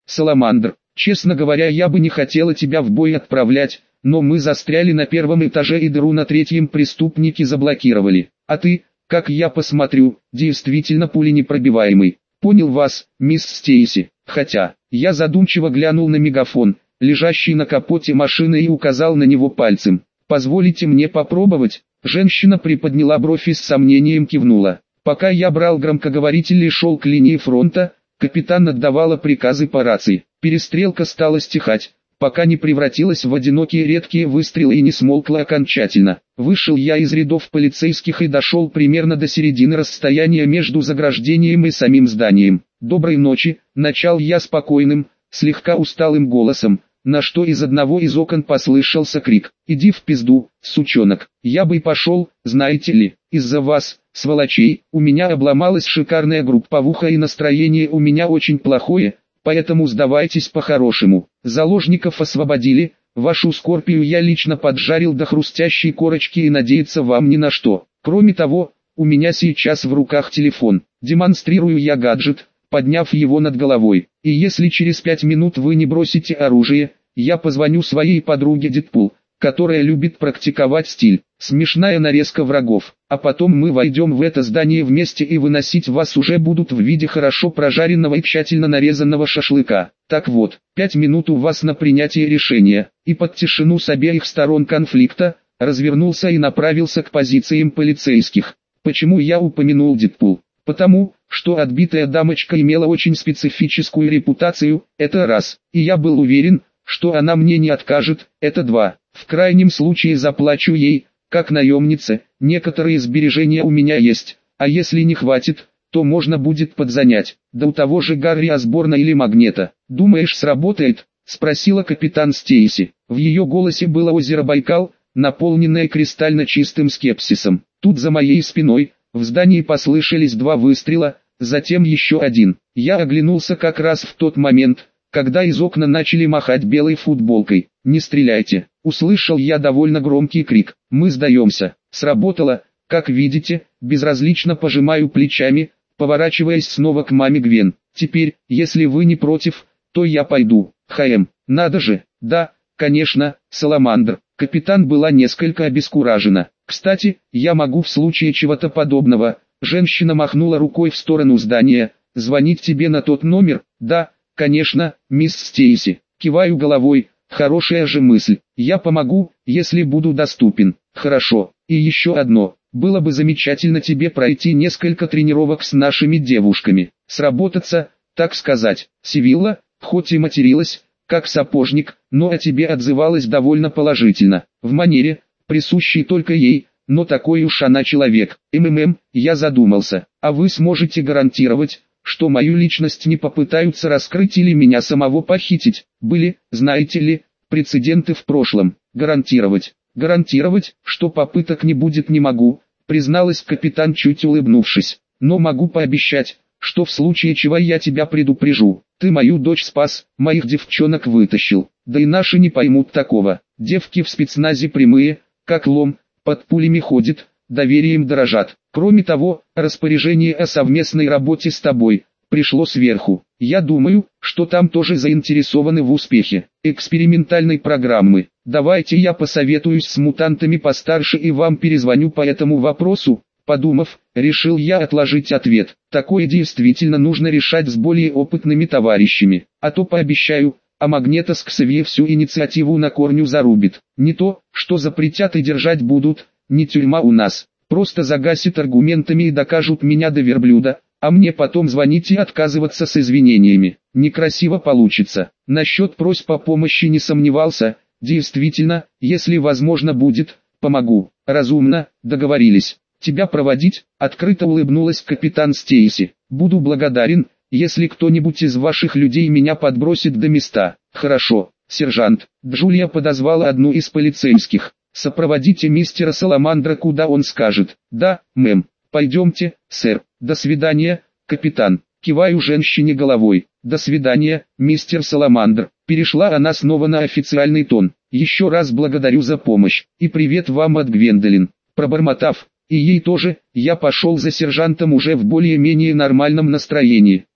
Саламандр. Честно говоря, я бы не хотела тебя в бой отправлять, но мы застряли на первом этаже и дыру на третьем преступники заблокировали. А ты, как я посмотрю, действительно пуленепробиваемый. Понял вас, мисс Стейси. Хотя, я задумчиво глянул на мегафон, лежащий на капоте машины, и указал на него пальцем. Позволите мне попробовать? Женщина приподняла бровь и с сомнением кивнула. Пока я брал громкоговоритель и шел к линии фронта, капитан отдавала приказы по рации. Перестрелка стала стихать, пока не превратилась в одинокие редкие выстрелы и не смолкла окончательно. Вышел я из рядов полицейских и дошел примерно до середины расстояния между заграждением и самим зданием. «Доброй ночи», — начал я спокойным, слегка усталым голосом, на что из одного из окон послышался крик: «Иди в пизду, сучонок, я бы и пошел, знаете ли, из-за вас, сволочей, у меня обломалась шикарная групповуха и настроение у меня очень плохое, поэтому сдавайтесь по-хорошему. Заложников освободили, вашу скорпию я лично поджарил до хрустящей корочки и надеяться вам ни на что. Кроме того, у меня сейчас в руках телефон, демонстрирую я гаджет, подняв его над головой, и если через 5 минут вы не бросите оружие, я позвоню своей подруге Дэдпул, которая любит практиковать стиль, смешная нарезка врагов, а потом мы войдем в это здание вместе и выносить вас уже будут в виде хорошо прожаренного и тщательно нарезанного шашлыка. Так вот, 5 минут у вас на принятие решения», и под тишину с обеих сторон конфликта, развернулся и направился к позициям полицейских. Почему я упомянул Дэдпул? Потому, что отбитая дамочка имела очень специфическую репутацию, это раз, и я был уверен, что она мне не откажет, это два. В крайнем случае заплачу ей, как наемнице, некоторые сбережения у меня есть, а если не хватит, то можно будет подзанять, да у того же Гарри Осборна или Магнета. «Думаешь, сработает?» — спросила капитан Стейси. В ее голосе было озеро Байкал, наполненное кристально чистым скепсисом. Тут за моей спиной, в здании послышались 2 выстрела, затем еще один. Я оглянулся как раз в тот момент, когда из окна начали махать белой футболкой. «Не стреляйте!» — услышал я довольно громкий крик. «Мы сдаемся!» Сработало, как видите, безразлично пожимаю плечами, поворачиваясь снова к маме Гвен. «Теперь, если вы не против, то я пойду». Надо же, да, конечно, Саламандр. Капитан была несколько обескуражена. «Кстати, я могу в случае чего-то подобного», женщина махнула рукой в сторону здания, «звонить тебе на тот номер?» «Да, конечно, мисс Стейси». Киваю головой, хорошая же мысль. «Я помогу, если буду доступен». «Хорошо, и еще одно. Было бы замечательно тебе пройти несколько тренировок с нашими девушками. Сработаться, так сказать». Сивилла, хоть и материлась, как сапожник, но о тебе отзывалась довольно положительно, в манере, присущей только ей, но такой уж она человек. Я задумался, а вы сможете гарантировать, что мою личность не попытаются раскрыть или меня самого похитить? Были, знаете ли, прецеденты в прошлом. Гарантировать, что попыток не будет, не могу, призналась капитан, чуть улыбнувшись, но могу пообещать, что в случае чего я тебя предупрежу. Ты мою дочь спас, моих девчонок вытащил, да и наши не поймут такого. Девки в спецназе прямые, как лом, под пулями ходят, доверием дорожат. Кроме того, распоряжение о совместной работе с тобой пришло сверху. Я думаю, что там тоже заинтересованы в успехе экспериментальной программы. Давайте я посоветуюсь с мутантами постарше и вам перезвоню по этому вопросу. Подумав, решил я отложить ответ. Такое действительно нужно решать с более опытными товарищами. А то пообещаю, а Магнета с Ксавье всю инициативу на корню зарубит. Не то, что запретят и держать будут, не тюрьма у нас. Просто загасит аргументами и докажут меня до верблюда, а мне потом звонить и отказываться с извинениями. Некрасиво получится. Насчет просьб о помощи не сомневался. Действительно, если возможно будет, помогу. Разумно, договорились. Тебя проводить?» — открыто улыбнулась капитан Стейси. «Буду благодарен, если кто-нибудь из ваших людей меня подбросит до места». «Хорошо, сержант». Джулия подозвала одну из полицейских. «Сопроводите мистера Саламандра, куда он скажет». «Да, мэм». «Пойдемте, сэр». «До свидания, капитан». Киваю женщине головой. «До свидания, мистер Саламандр». Перешла она снова на официальный тон. «Еще раз благодарю за помощь. И привет вам от Гвендолин». Пробормотав, и ей тоже, я пошел за сержантом уже в более-менее нормальном настроении.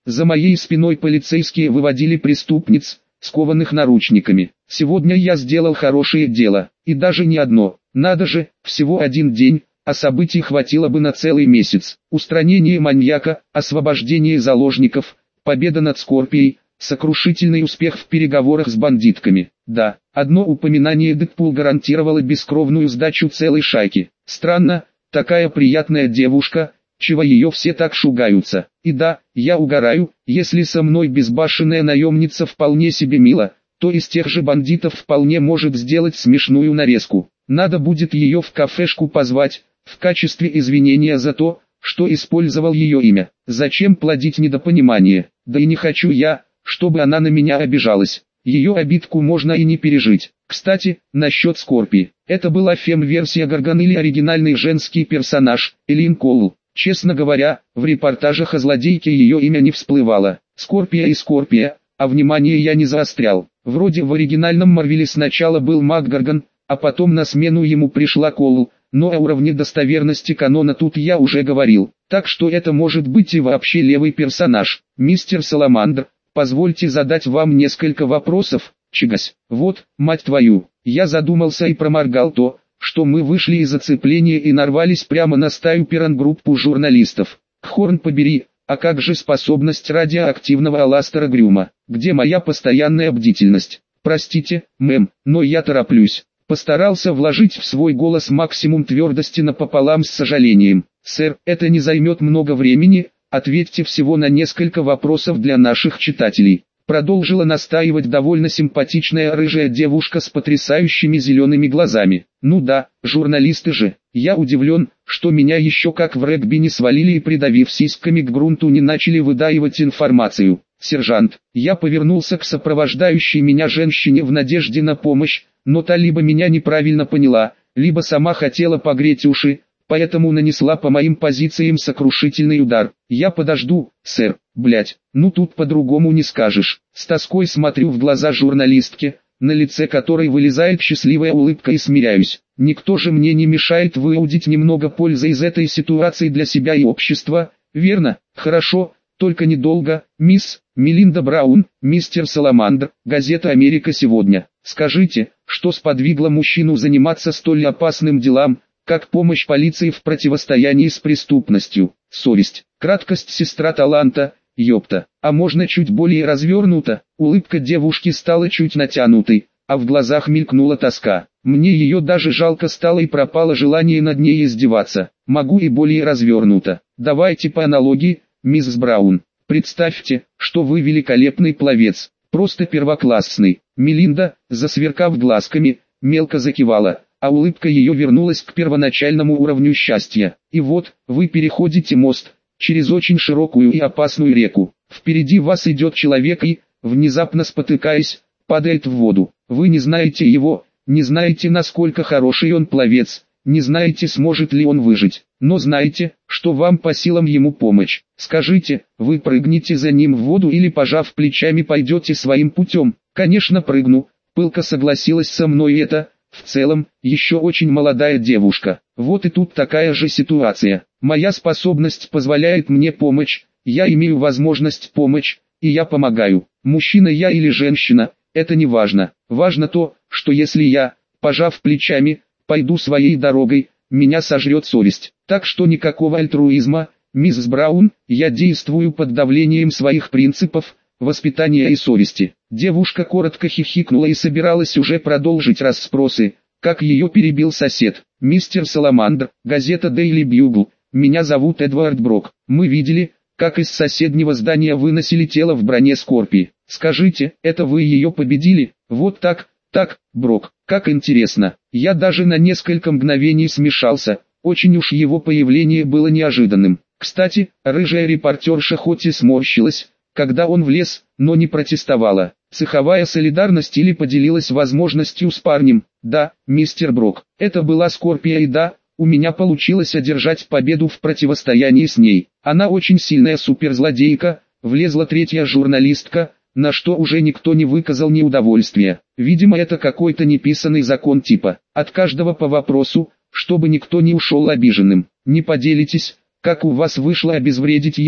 За моей спиной полицейские выводили преступниц, скованных наручниками. Сегодня я сделал хорошее дело, и даже не одно. Надо же, всего один день, а событий хватило бы на целый месяц. Устранение маньяка, освобождение заложников, победа над Скорпией, сокрушительный успех в переговорах с бандитками. Да, одно упоминание Дэдпул гарантировало бескровную сдачу целой шайки. Странно, такая приятная девушка, чего ее все так шугаются. И да, я угораю, если со мной безбашенная наемница вполне себе мила, то из тех же бандитов вполне может сделать смешную нарезку. Надо будет ее в кафешку позвать, в качестве извинения за то, что использовал ее имя. Зачем плодить недопонимание? Да и не хочу я, чтобы она на меня обижалась. Ее обидку можно и не пережить. Кстати, насчет Скорпии. Это была фем-версия Горгон или оригинальный женский персонаж, Элин Коул. Честно говоря, в репортажах о злодейке ее имя не всплывало. Скорпия и Скорпия, а внимание я не заострял. Вроде в оригинальном Марвеле сначала был Мак Горгон, а потом на смену ему пришла Коул, но о уровне достоверности канона тут я уже говорил. Так что это может быть и вообще левый персонаж. Мистер Саламандр, позвольте задать вам несколько вопросов, Чигась. Вот, мать твою, я задумался и проморгал то, что мы вышли из оцепления и нарвались прямо на стаю пиран-группу журналистов. Хорн побери, а как же способность радиоактивного Аластера Грюма? Где моя постоянная бдительность? Простите, мэм, но я тороплюсь. Постарался вложить в свой голос максимум твердости напополам с сожалением. Сэр, это не займет много времени, ответьте всего на несколько вопросов для наших читателей. Продолжила настаивать довольно симпатичная рыжая девушка с потрясающими зелеными глазами. Ну да, журналисты же. Я удивлен, что меня еще как в регби не свалили и придавив сиськами к грунту не начали выдаивать информацию. Сержант, я повернулся к сопровождающей меня женщине в надежде на помощь, но та либо меня неправильно поняла, либо сама хотела погреть уши, поэтому нанесла по моим позициям сокрушительный удар. Я подожду, сэр, блять, ну тут по-другому не скажешь. С тоской смотрю в глаза журналистке, на лице которой вылезает счастливая улыбка и смиряюсь. Никто же мне не мешает выудить немного пользы из этой ситуации для себя и общества, верно? Хорошо, только недолго, мисс Мелинда Браун, мистер Саламандр, газета «Америка сегодня». Скажите, что сподвигло мужчину заниматься столь опасным делам, как помощь полиции в противостоянии с преступностью? Совесть, краткость сестра таланта, ёпта. А можно чуть более развернуто? Улыбка девушки стала чуть натянутой, а в глазах мелькнула тоска. Мне ее даже жалко стало и пропало желание над ней издеваться. Могу и более развернуто. Давайте по аналогии, мисс Браун. Представьте, что вы великолепный пловец, просто первоклассный. Мелинда, засверкав глазками, мелко закивала, а улыбка ее вернулась к первоначальному уровню счастья. И вот, вы переходите мост, через очень широкую и опасную реку. Впереди вас идет человек и, внезапно спотыкаясь, падает в воду. Вы не знаете его, не знаете, насколько хороший он пловец, не знаете, сможет ли он выжить, но знаете, что вам по силам ему помочь. Скажите, вы прыгнете за ним в воду или, пожав плечами, пойдете своим путем? Конечно, прыгну, пылко согласилась со мной эта, в целом, еще очень молодая девушка. Вот и тут такая же ситуация. Моя способность позволяет мне помочь, я имею возможность помочь, и я помогаю. Мужчина я или женщина, это не важно. Важно то, что если я, пожав плечами, пойду своей дорогой, меня сожрет совесть. Так что никакого альтруизма, мисс Браун, я действую под давлением своих принципов, воспитания и совести. Девушка коротко хихикнула и собиралась уже продолжить расспросы, как ее перебил сосед. Мистер Саламандр, газета Daily Bugle, меня зовут Эдвард Брок. Мы видели, как из соседнего здания выносили тело в броне Скорпии. Скажите, это вы ее победили? Вот так, Брок, как интересно. Я даже на несколько мгновений смешался, очень уж его появление было неожиданным. Кстати, рыжая репортерша хоть и сморщилась, когда он влез, но не протестовала. Цеховая солидарность или поделилась возможностью с парнем. Да, мистер Брок, это была Скорпия и да, у меня получилось одержать победу в противостоянии с ней. Она очень сильная суперзлодейка, влезла третья журналистка, на что уже никто не выказал неудовольствия. Видимо, это какой-то неписанный закон типа «от каждого по вопросу», чтобы никто не ушел обиженным. Не поделитесь, как у вас вышло обезвредить ее,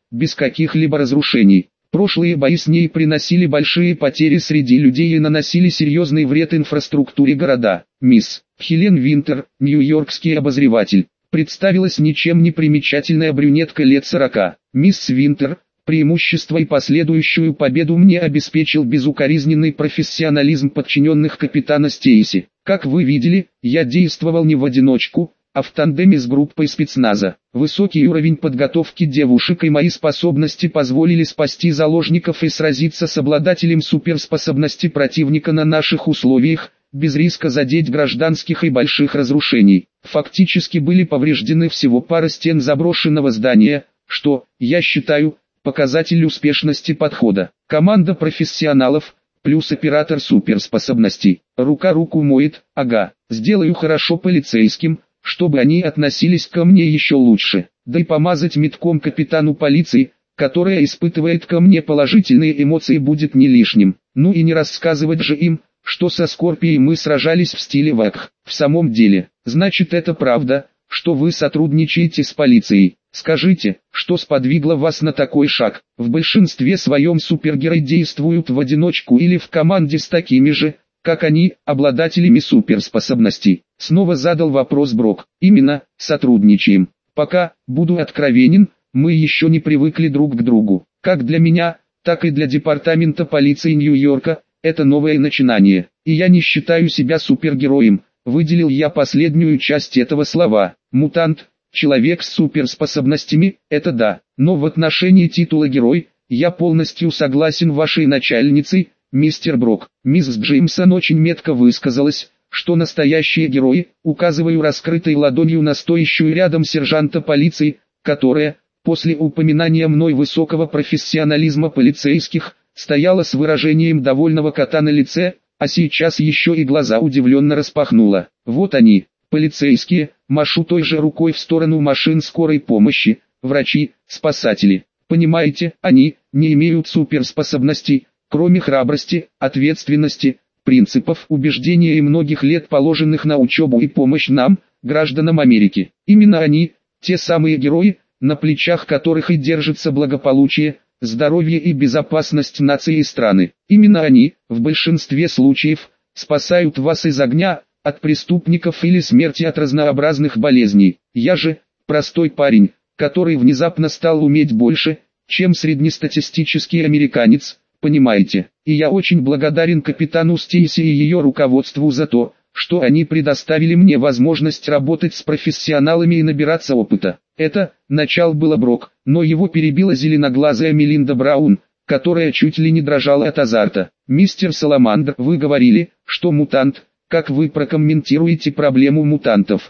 без каких-либо разрушений. Прошлые бои с ней приносили большие потери среди людей и наносили серьезный вред инфраструктуре города. Мисс Хелен Винтер, нью-йоркский обозреватель, представилась ничем не примечательная брюнетка лет 40. Мисс Винтер, преимущество и последующую победу мне обеспечил безукоризненный профессионализм подчиненных капитана Стейси. Как вы видели, я действовал не в одиночку, а в тандеме с группой спецназа. Высокий уровень подготовки девушек и мои способности позволили спасти заложников и сразиться с обладателем суперспособности противника на наших условиях, без риска задеть гражданских и больших разрушений. Фактически были повреждены всего пара стен заброшенного здания, что, я считаю, показатель успешности подхода. Команда профессионалов, плюс оператор суперспособностей. Рука руку моет, ага, сделаю хорошо полицейским, чтобы они относились ко мне еще лучше. Да и помазать метком капитану полиции, которая испытывает ко мне положительные эмоции, будет не лишним. Ну и не рассказывать же им, что со Скорпией мы сражались в стиле ВАКХ. В самом деле, значит это правда, что вы сотрудничаете с полицией. Скажите, что сподвигло вас на такой шаг? В большинстве своем супергерои действуют в одиночку или в команде с такими же, как они, обладателями суперспособностей. Снова задал вопрос Брок. Именно, сотрудничаем. Пока, буду откровенен, мы еще не привыкли друг к другу. Как для меня, так и для департамента полиции Нью-Йорка, это новое начинание. И я не считаю себя супергероем, выделил я последнюю часть этого слова. Мутант, человек с суперспособностями, это да. Но в отношении титула герой, я полностью согласен с вашей начальницей, мистер Брок. Мисс Джеймсон очень метко высказалась, что настоящие герои, указываю раскрытой ладонью на стоящую рядом сержанта полиции, которая, после упоминания мной высокого профессионализма полицейских, стояла с выражением довольного кота на лице, а сейчас еще и глаза удивленно распахнула. Вот они, полицейские, машу той же рукой в сторону машин скорой помощи, врачи, спасатели. Понимаете, они не имеют суперспособностей, кроме храбрости, ответственности, принципов, убеждения и многих лет положенных на учебу и помощь нам, гражданам Америки. Именно они, те самые герои, на плечах которых и держится благополучие, здоровье и безопасность нации и страны. Именно они, в большинстве случаев, спасают вас из огня, от преступников или смерти от разнообразных болезней. Я же, простой парень, который внезапно стал уметь больше, чем среднестатистический американец, понимаете. И я очень благодарен капитану Стейси и ее руководству за то, что они предоставили мне возможность работать с профессионалами и набираться опыта. Это, начал было Брок, но его перебила зеленоглазая Мелинда Браун, которая чуть ли не дрожала от азарта. «Мистер Саламандр, вы говорили, что мутант, как вы прокомментируете проблему мутантов?»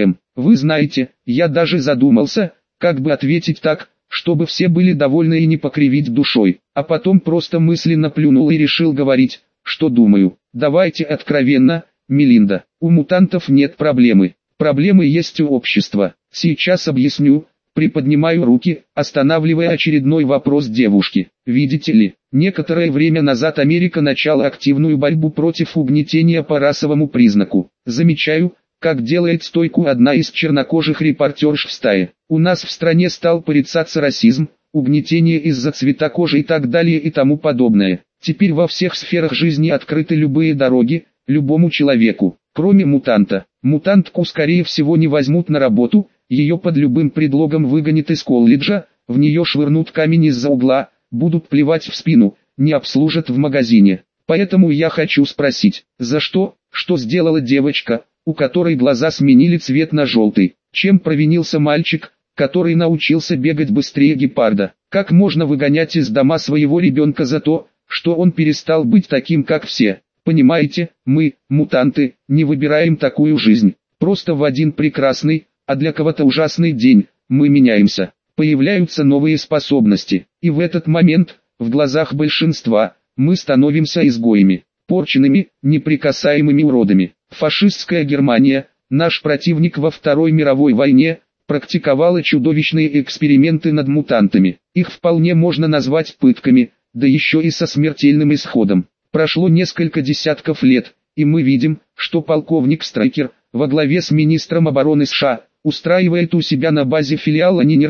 Вы знаете, я даже задумался, как бы ответить так, чтобы все были довольны и не покривить душой, а потом просто мысленно плюнул и решил говорить, что думаю. Давайте откровенно, Мелинда, у мутантов нет проблемы. Проблемы есть у общества. Сейчас объясню. Приподнимаю руки, останавливая очередной вопрос девушки. Видите ли, некоторое время назад Америка начала активную борьбу против угнетения по расовому признаку. Замечаю, как делает стойку одна из чернокожих репортерш в стае. У нас в стране стал порицаться расизм, угнетение из-за цвета кожи и так далее и тому подобное. Теперь во всех сферах жизни открыты любые дороги, любому человеку, кроме мутанта. Мутантку скорее всего не возьмут на работу, ее под любым предлогом выгонят из колледжа, в нее швырнут камень из-за угла, будут плевать в спину, не обслужат в магазине. Поэтому я хочу спросить, за что сделала девочка, у которой глаза сменили цвет на желтый? Чем провинился мальчик, который научился бегать быстрее гепарда? Как можно выгонять из дома своего ребенка за то, что он перестал быть таким, как все? Понимаете, мы, мутанты, не выбираем такую жизнь. Просто в один прекрасный, а для кого-то ужасный день, мы меняемся. Появляются новые способности. И в этот момент, в глазах большинства, мы становимся изгоями, порченными, неприкасаемыми уродами. Фашистская Германия, наш противник во Второй мировой войне, практиковала чудовищные эксперименты над мутантами. Их вполне можно назвать пытками, да еще и со смертельным исходом. Прошло несколько десятков лет, и мы видим, что полковник Страйкер, во главе с министром обороны США, устраивает у себя на базе филиала Нинербе,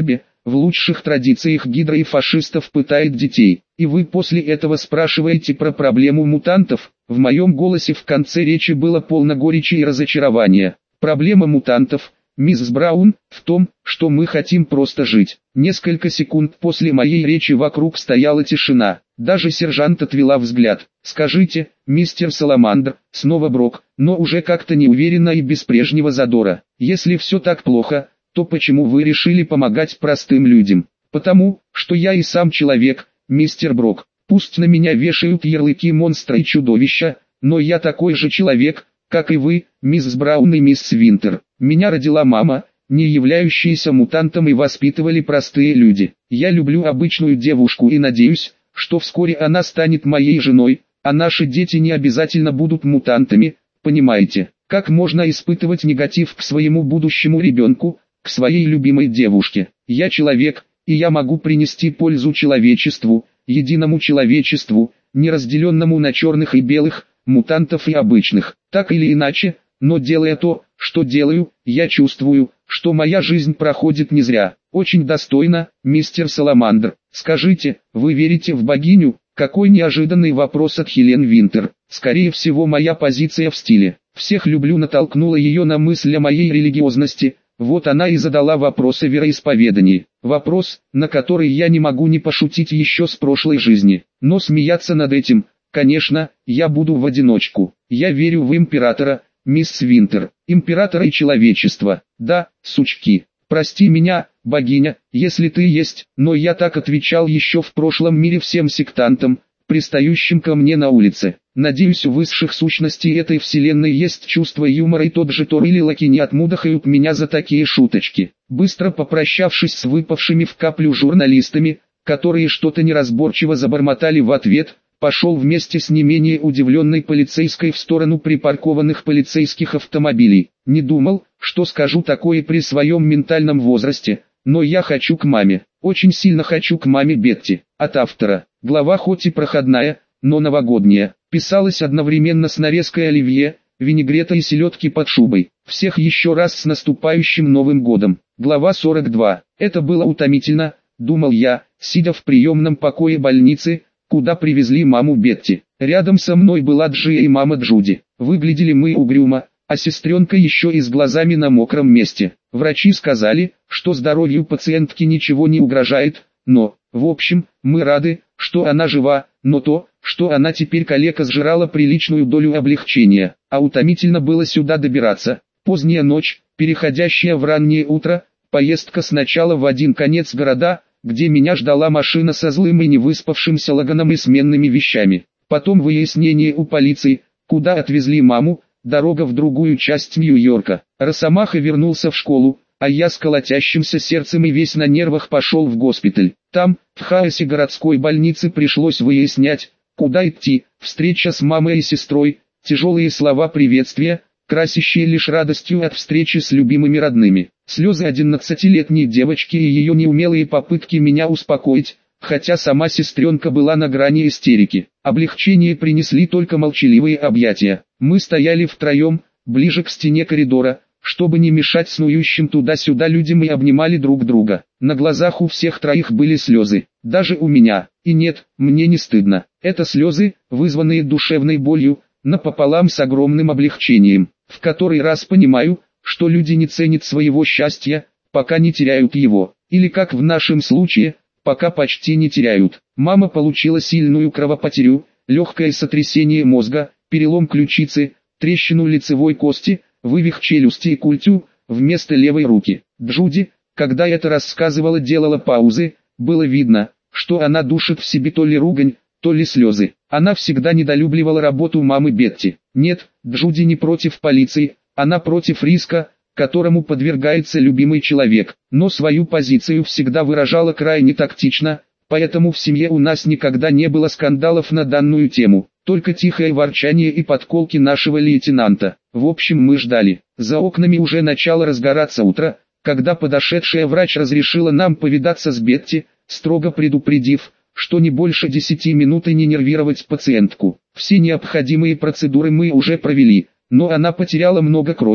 в лучших традициях Гидра и фашистов пытает детей. И вы после этого спрашиваете про проблему мутантов? В моем голосе в конце речи было полно горечи и разочарования. Проблема мутантов, мисс Браун, в том, что мы хотим просто жить. Несколько секунд после моей речи вокруг стояла тишина. Даже сержант отвела взгляд. «Скажите, мистер Саламандр», снова Брок, но уже как-то неуверенно и без прежнего задора. «Если все так плохо, то почему вы решили помогать простым людям?» «Потому, что я и сам человек, мистер Брок. Пусть на меня вешают ярлыки монстра и чудовища, но я такой же человек, как и вы, мисс Браун и мисс Винтер. Меня родила мама, не являющаяся мутантом, и воспитывали простые люди. Я люблю обычную девушку и надеюсь, что вскоре она станет моей женой, а наши дети не обязательно будут мутантами, понимаете? Как можно испытывать негатив к своему будущему ребенку, к своей любимой девушке? Я человек, и я могу принести пользу человечеству, единому человечеству, не разделенному на черных и белых, мутантов и обычных. Так или иначе, но делая то, что делаю, я чувствую, что моя жизнь проходит не зря. Очень достойно, мистер Саламандр. Скажите, вы верите в богиню? Какой неожиданный вопрос от Хелен Винтер. Скорее всего, моя позиция в стиле «всех люблю» натолкнула ее на мысль о моей религиозности. Вот она и задала вопрос о вероисповедании. Вопрос, на который я не могу не пошутить еще с прошлой жизни. Но смеяться над этим, конечно, я буду в одиночку. Я верю в императора, мисс Винтер, императора и человечества. Да, сучки. Прости меня, богиня, если ты есть, но я так отвечал еще в прошлом мире всем сектантам, пристающим ко мне на улице. Надеюсь, у высших сущностей этой вселенной есть чувство юмора, и тот же Тор или Локи не отмудохают меня за такие шуточки. Быстро попрощавшись с выпавшими в каплю журналистами, которые что-то неразборчиво забормотали в ответ, пошел вместе с не менее удивленной полицейской в сторону припаркованных полицейских автомобилей. Не думал, что скажу такое при своем ментальном возрасте, но я хочу к маме, очень сильно хочу к маме Бетти. От автора. Глава хоть и проходная, но новогодняя. Писалась одновременно с нарезкой оливье, винегрета и селедки под шубой. Всех еще раз с наступающим Новым годом. Глава 42. Это было утомительно, думал я, сидя в приемном покое больницы, куда привезли маму Бетти. Рядом со мной была Джия и мама Джуди. Выглядели мы угрюмо, а сестренка еще и с глазами на мокром месте. Врачи сказали, что здоровью пациентки ничего не угрожает, но, в общем, мы рады, что она жива, но то, что она теперь калека, сжирала приличную долю облегчения. А утомительно было сюда добираться. Поздняя ночь, переходящая в раннее утро, поездка сначала в один конец города, где меня ждала машина со злым и невыспавшимся Логаном и сменными вещами. Потом выяснение у полиции, куда отвезли маму, дорога в другую часть Нью-Йорка. Росомаха вернулся в школу, а я с колотящимся сердцем и весь на нервах пошел в госпиталь. Там, в хаосе городской больницы, пришлось выяснять, куда идти. Встреча с мамой и сестрой, тяжелые слова приветствия, красящие лишь радостью от встречи с любимыми родными. Слезы 11-летней девочки и ее неумелые попытки меня успокоить, хотя сама сестренка была на грани истерики. Облегчение принесли только молчаливые объятия. Мы стояли втроем, ближе к стене коридора, чтобы не мешать снующим туда-сюда людям, и обнимали друг друга. На глазах у всех троих были слезы, даже у меня. И нет, мне не стыдно. Это слезы, вызванные душевной болью, напополам с огромным облегчением. В который раз понимаю, что люди не ценят своего счастья, пока не теряют его. Или как в нашем случае, пока почти не теряют. Мама получила сильную кровопотерю, легкое сотрясение мозга, перелом ключицы, трещину лицевой кости, вывих челюсти и культю вместо левой руки. Джуди, когда это рассказывала, делала паузы. Было видно, что она душит в себе то ли ругань, то ли слезы. Она всегда недолюбливала работу мамы Бетти. Нет, Джуди не против полиции, она против риска, которому подвергается любимый человек. Но свою позицию всегда выражала крайне тактично, поэтому в семье у нас никогда не было скандалов на данную тему. Только тихое ворчание и подколки нашего лейтенанта. В общем, мы ждали. За окнами уже начало разгораться утро, когда подошедшая врач разрешила нам повидаться с Бетти, строго предупредив, что не больше 10 минут и не нервировать пациентку. Все необходимые процедуры мы уже провели, но она потеряла много крови,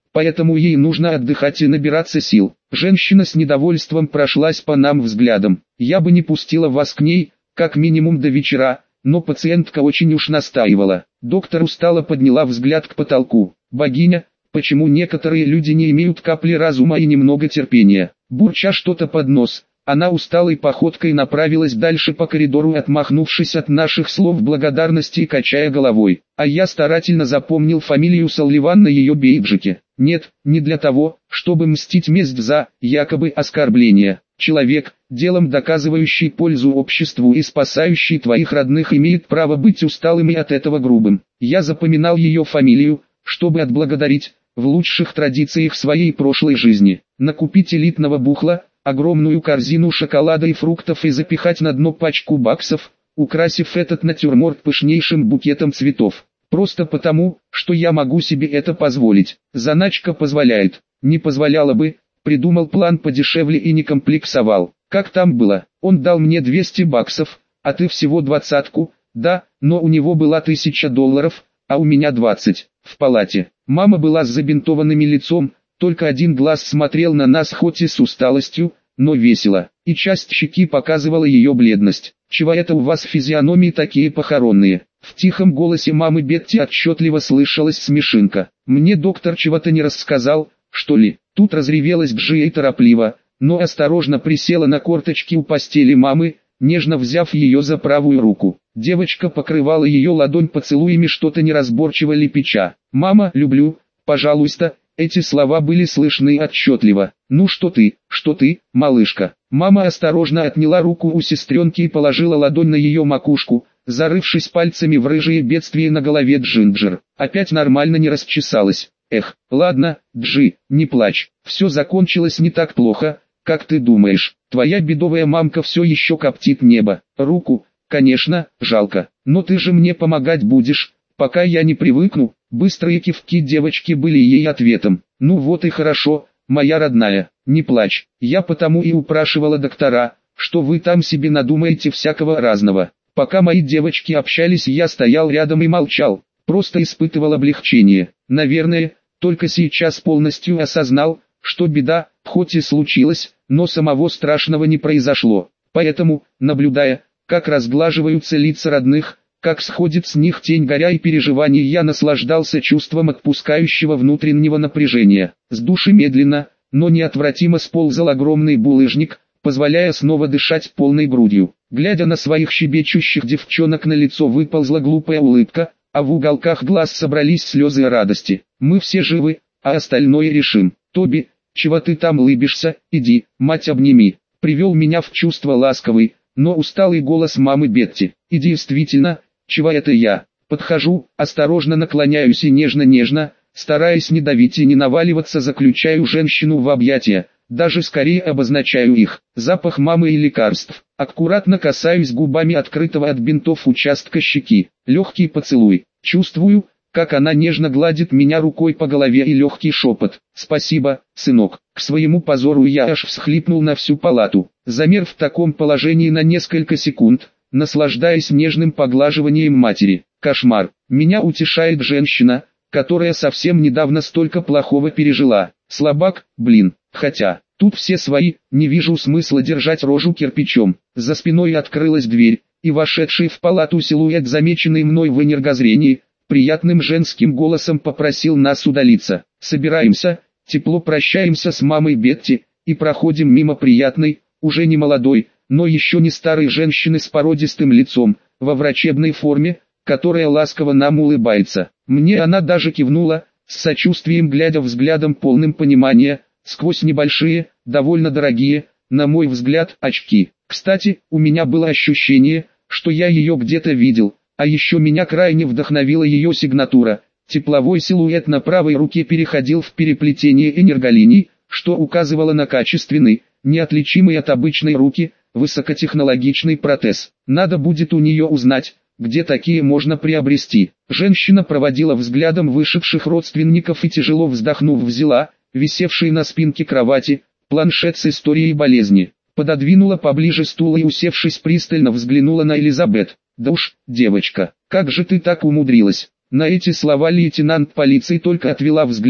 поэтому ей нужно отдыхать и набираться сил. Женщина с недовольством прошлась по нам взглядом. Я бы не пустила вас к ней, как минимум до вечера, но пациентка очень уж настаивала. Доктор устало подняла взгляд к потолку. Богиня, почему некоторые люди не имеют капли разума и немного терпения? Бурча что-то под нос, она усталой походкой направилась дальше по коридору, отмахнувшись от наших слов благодарности и качая головой. А я старательно запомнил фамилию Салливан на ее бейджике. Нет, не для того, чтобы мстить месть за, якобы, оскорбление. Человек, делом доказывающий пользу обществу и спасающий твоих родных, имеет право быть усталым и от этого грубым. Я запоминал ее фамилию, чтобы отблагодарить, в лучших традициях своей прошлой жизни, накупить элитного бухла, огромную корзину шоколада и фруктов и запихать на дно пачку баксов, украсив этот натюрморт пышнейшим букетом цветов. Просто потому, что я могу себе это позволить. Заначка позволяет. Не позволяла бы, придумал план подешевле и не комплексовал. Как там было? Он дал мне 200 баксов, а ты всего 20-ку, да, но у него была $1000, а у меня 20. В палате. Мама была с забинтованным лицом, только один глаз смотрел на нас хоть и с усталостью, но весело, и часть щеки показывала ее бледность. «Чего это у вас физиономии такие похоронные?» В тихом голосе мамы Бетти отчетливо слышалась смешинка. «Мне доктор чего-то не рассказал, что ли?» Тут разревелась Джия торопливо, но осторожно присела на корточки у постели мамы, нежно взяв ее за правую руку. Девочка покрывала ее ладонь поцелуями, что-то неразборчиво лепеча. «Мама, люблю, пожалуйста». Эти слова были слышны отчетливо. «Ну что ты, малышка?» Мама осторожно отняла руку у сестренки и положила ладонь на ее макушку, зарывшись пальцами в рыжие бедствия на голове Джинджер. Опять нормально не расчесалась. «Эх, ладно, Джи, не плачь. Все закончилось не так плохо, как ты думаешь. Твоя бедовая мамка все еще коптит небо. Руку, конечно, жалко. Но ты же мне помогать будешь, пока я не привыкну». Быстрые кивки девочки были ей ответом. «Ну вот и хорошо, моя родная, не плачь. Я потому и упрашивала доктора, что вы там себе надумаете всякого разного». Пока мои девочки общались, я стоял рядом и молчал, просто испытывал облегчение. Наверное, только сейчас полностью осознал, что беда, хоть и случилась, но самого страшного не произошло. Поэтому, наблюдая, как разглаживаются лица родных, как сходит с них тень горя и переживаний, я наслаждался чувством отпускающего внутреннего напряжения. С души медленно, но неотвратимо сползал огромный булыжник, позволяя снова дышать полной грудью. Глядя на своих щебечущих девчонок, на лицо выползла глупая улыбка, а в уголках глаз собрались слезы радости. «Мы все живы, а остальное решим. Тоби, чего ты там лыбишься, иди, мать обними». Привел меня в чувство ласковый, но усталый голос мамы Бетти. И действительно, чего это я? Подхожу, осторожно наклоняюсь и нежно-нежно, стараясь не давить и не наваливаться, заключаю женщину в объятия, даже скорее обозначаю их. Запах мамы и лекарств. Аккуратно касаюсь губами открытого от бинтов участка щеки. Легкий поцелуй. Чувствую, как она нежно гладит меня рукой по голове, и легкий шепот. «Спасибо, сынок». К своему позору я аж всхлипнул на всю палату. Замер в таком положении на несколько секунд, наслаждаясь нежным поглаживанием матери. Кошмар. Меня утешает женщина, которая совсем недавно столько плохого пережила. Слабак, блин. Хотя, тут все свои, не вижу смысла держать рожу кирпичом. За спиной открылась дверь, и вошедший в палату силуэт, замеченный мной в энергозрении, приятным женским голосом попросил нас удалиться. Собираемся, тепло прощаемся с мамой Бетти, и проходим мимо приятной, уже не молодой, но еще не старой женщины с породистым лицом, во врачебной форме, которая ласково нам улыбается. Мне она даже кивнула, с сочувствием глядя взглядом полным понимания, сквозь небольшие, довольно дорогие, на мой взгляд, очки. Кстати, у меня было ощущение, что я ее где-то видел, а еще меня крайне вдохновила ее сигнатура. Тепловой силуэт на правой руке переходил в переплетение энерголиний, что указывало на качественный, неотличимый от обычной руки, высокотехнологичный протез. Надо будет у нее узнать, где такие можно приобрести. Женщина проводила взглядом вышедших родственников и, тяжело вздохнув, взяла, висевший на спинке кровати, планшет с историей болезни. Пододвинула поближе стул и, усевшись, пристально взглянула на Элизабет. «Да уж, девочка, как же ты так умудрилась?» На эти слова лейтенант полиции только отвела взгляд,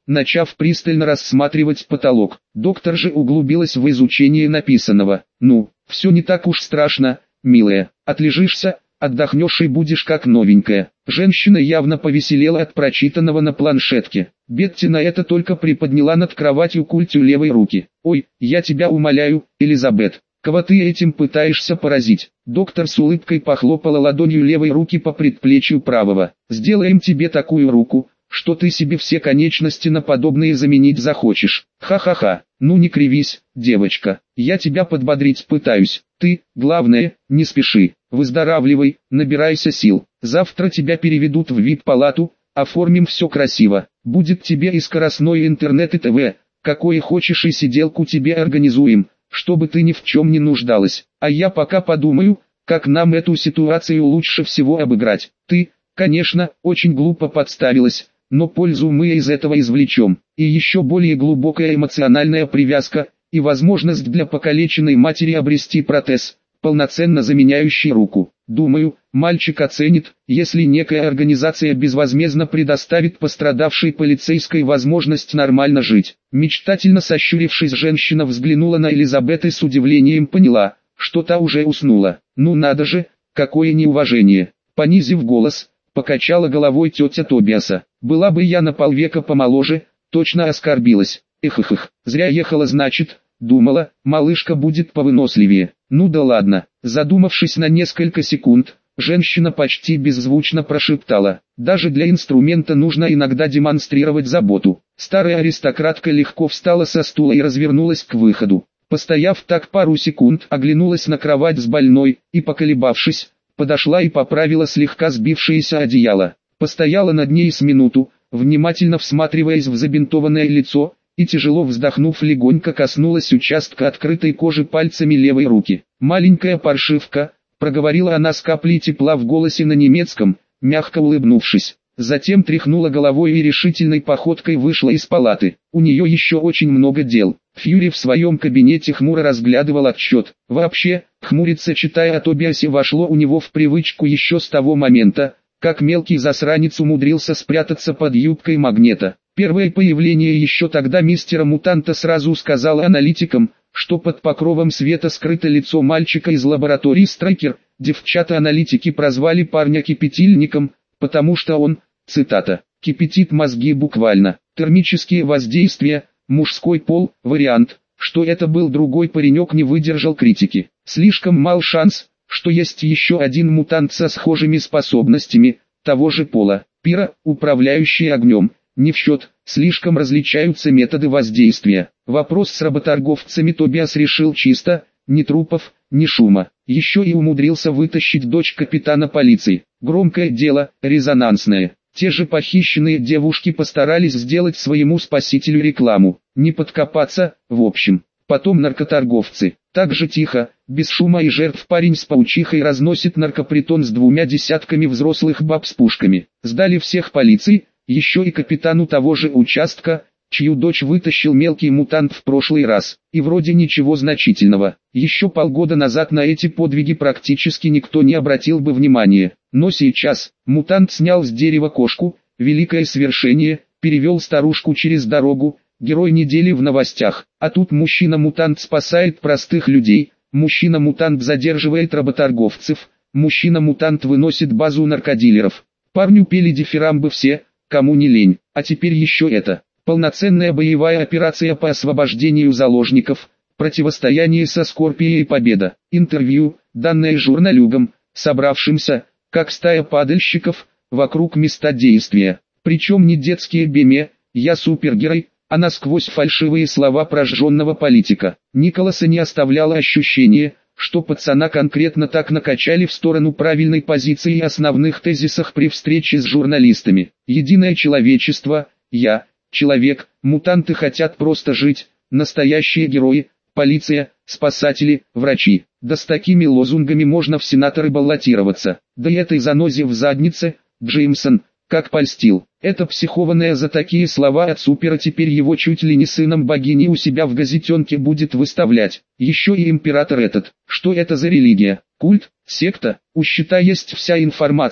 начав пристально рассматривать потолок. Доктор же углубилась в изучение написанного. «Ну, все не так уж страшно, милая. Отлежишься, отдохнешь и будешь как новенькая». Женщина явно повеселела от прочитанного на планшетке. Бетти на это только приподняла над кроватью культю левой руки. «Ой, я тебя умоляю, Элизабет, кого ты этим пытаешься поразить?» Доктор с улыбкой похлопала ладонью левой руки по предплечью правого. «Сделаем тебе такую руку, что ты себе все конечности на подобные заменить захочешь. Ха-ха-ха, ну не кривись, девочка, я тебя подбодрить пытаюсь. Ты, главное, не спеши, выздоравливай, набирайся сил. Завтра тебя переведут в вип-палату, оформим все красиво. Будет тебе и скоростной интернет и ТВ, какое хочешь, и сиделку тебе организуем, чтобы ты ни в чем не нуждалась. А я пока подумаю, как нам эту ситуацию лучше всего обыграть. Ты, конечно, очень глупо подставилась, но пользу мы из этого извлечем. И еще более глубокая эмоциональная привязка, и возможность для покалеченной матери обрести протез, полноценно заменяющий руку. Думаю, мальчик оценит, если некая организация безвозмездно предоставит пострадавшей полицейской возможность нормально жить. Мечтательно сощурившись, женщина взглянула на Элизабет и с удивлением поняла, что та уже уснула. Ну надо же, какое неуважение. Понизив голос, покачала головой тетя Тобиаса. Была бы я на полвека помоложе, точно оскорбилась. Эх, зря ехала, значит, думала, малышка будет повыносливее. Ну да ладно. Задумавшись на несколько секунд, женщина почти беззвучно прошептала: «Даже для инструмента нужно иногда демонстрировать заботу». Старая аристократка легко встала со стула и развернулась к выходу. Постояв так пару секунд, оглянулась на кровать с больной, и, поколебавшись, подошла и поправила слегка сбившееся одеяло. Постояла над ней с минуту, внимательно всматриваясь в забинтованное лицо, и, тяжело вздохнув, легонько коснулась участка открытой кожи пальцами левой руки. «Маленькая паршивка», — проговорила она с каплей тепла в голосе на немецком, мягко улыбнувшись. Затем тряхнула головой и решительной походкой вышла из палаты. У нее еще очень много дел. Фьюри в своем кабинете хмуро разглядывал отчет. Вообще, хмуриться, читая о Тобиасе, вошло у него в привычку еще с того момента, как мелкий засранец умудрился спрятаться под юбкой Магнета. Первое появление еще тогда мистера-мутанта сразу сказало аналитикам, что под покровом света скрыто лицо мальчика из лаборатории Страйкер. Девчата-аналитики прозвали парня кипятильником, потому что он, цитата, «кипятит мозги буквально». Термические воздействия, мужской пол, вариант, что это был другой паренек, не выдержал критики. Слишком мал шанс, что есть еще один мутант со схожими способностями, того же пола. Пира, управляющий огнем, не в счет, слишком различаются методы воздействия. Вопрос с работорговцами Тобиас решил чисто, ни трупов, ни шума. Еще и умудрился вытащить дочь капитана полиции. Громкое дело, резонансное. Те же похищенные девушки постарались сделать своему спасителю рекламу. Не подкопаться, в общем. Потом наркоторговцы. Так же тихо, без шума и жертв, парень с паучихой разносит наркопритон с 2 десятками взрослых баб с пушками. Сдали всех полиции, еще и капитану того же участка, чью дочь вытащил мелкий мутант в прошлый раз. И вроде ничего значительного. Еще полгода назад на эти подвиги практически никто не обратил бы внимания. Но сейчас, мутант снял с дерева кошку, великое свершение, перевел старушку через дорогу, герой недели в новостях. А тут мужчина-мутант спасает простых людей, мужчина-мутант задерживает работорговцев, мужчина-мутант выносит базу наркодилеров. Парню пели дифирамбы все, кому не лень. А теперь еще это. Полноценная боевая операция по освобождению заложников, противостояние со Скорпией и победа. Интервью, данное журналюгам, собравшимся, как стая падальщиков, вокруг места действия. Причем не детские беме, я супергерой, а насквозь фальшивые слова прожженного политика. Николаса не оставляло ощущение, что пацана конкретно так накачали в сторону правильной позиции и основных тезисах при встрече с журналистами. Единое человечество, я, человек, мутанты хотят просто жить, настоящие герои, полиция, спасатели, врачи. Да с такими лозунгами можно в сенаторы баллотироваться. Да и этой занозе в заднице, Джеймсон, как польстил. Это психованная за такие слова от супера теперь его чуть ли не сыном богини у себя в газетенке будет выставлять. Еще и император этот. Что это за религия? Культ? Секта? У щита есть вся информация,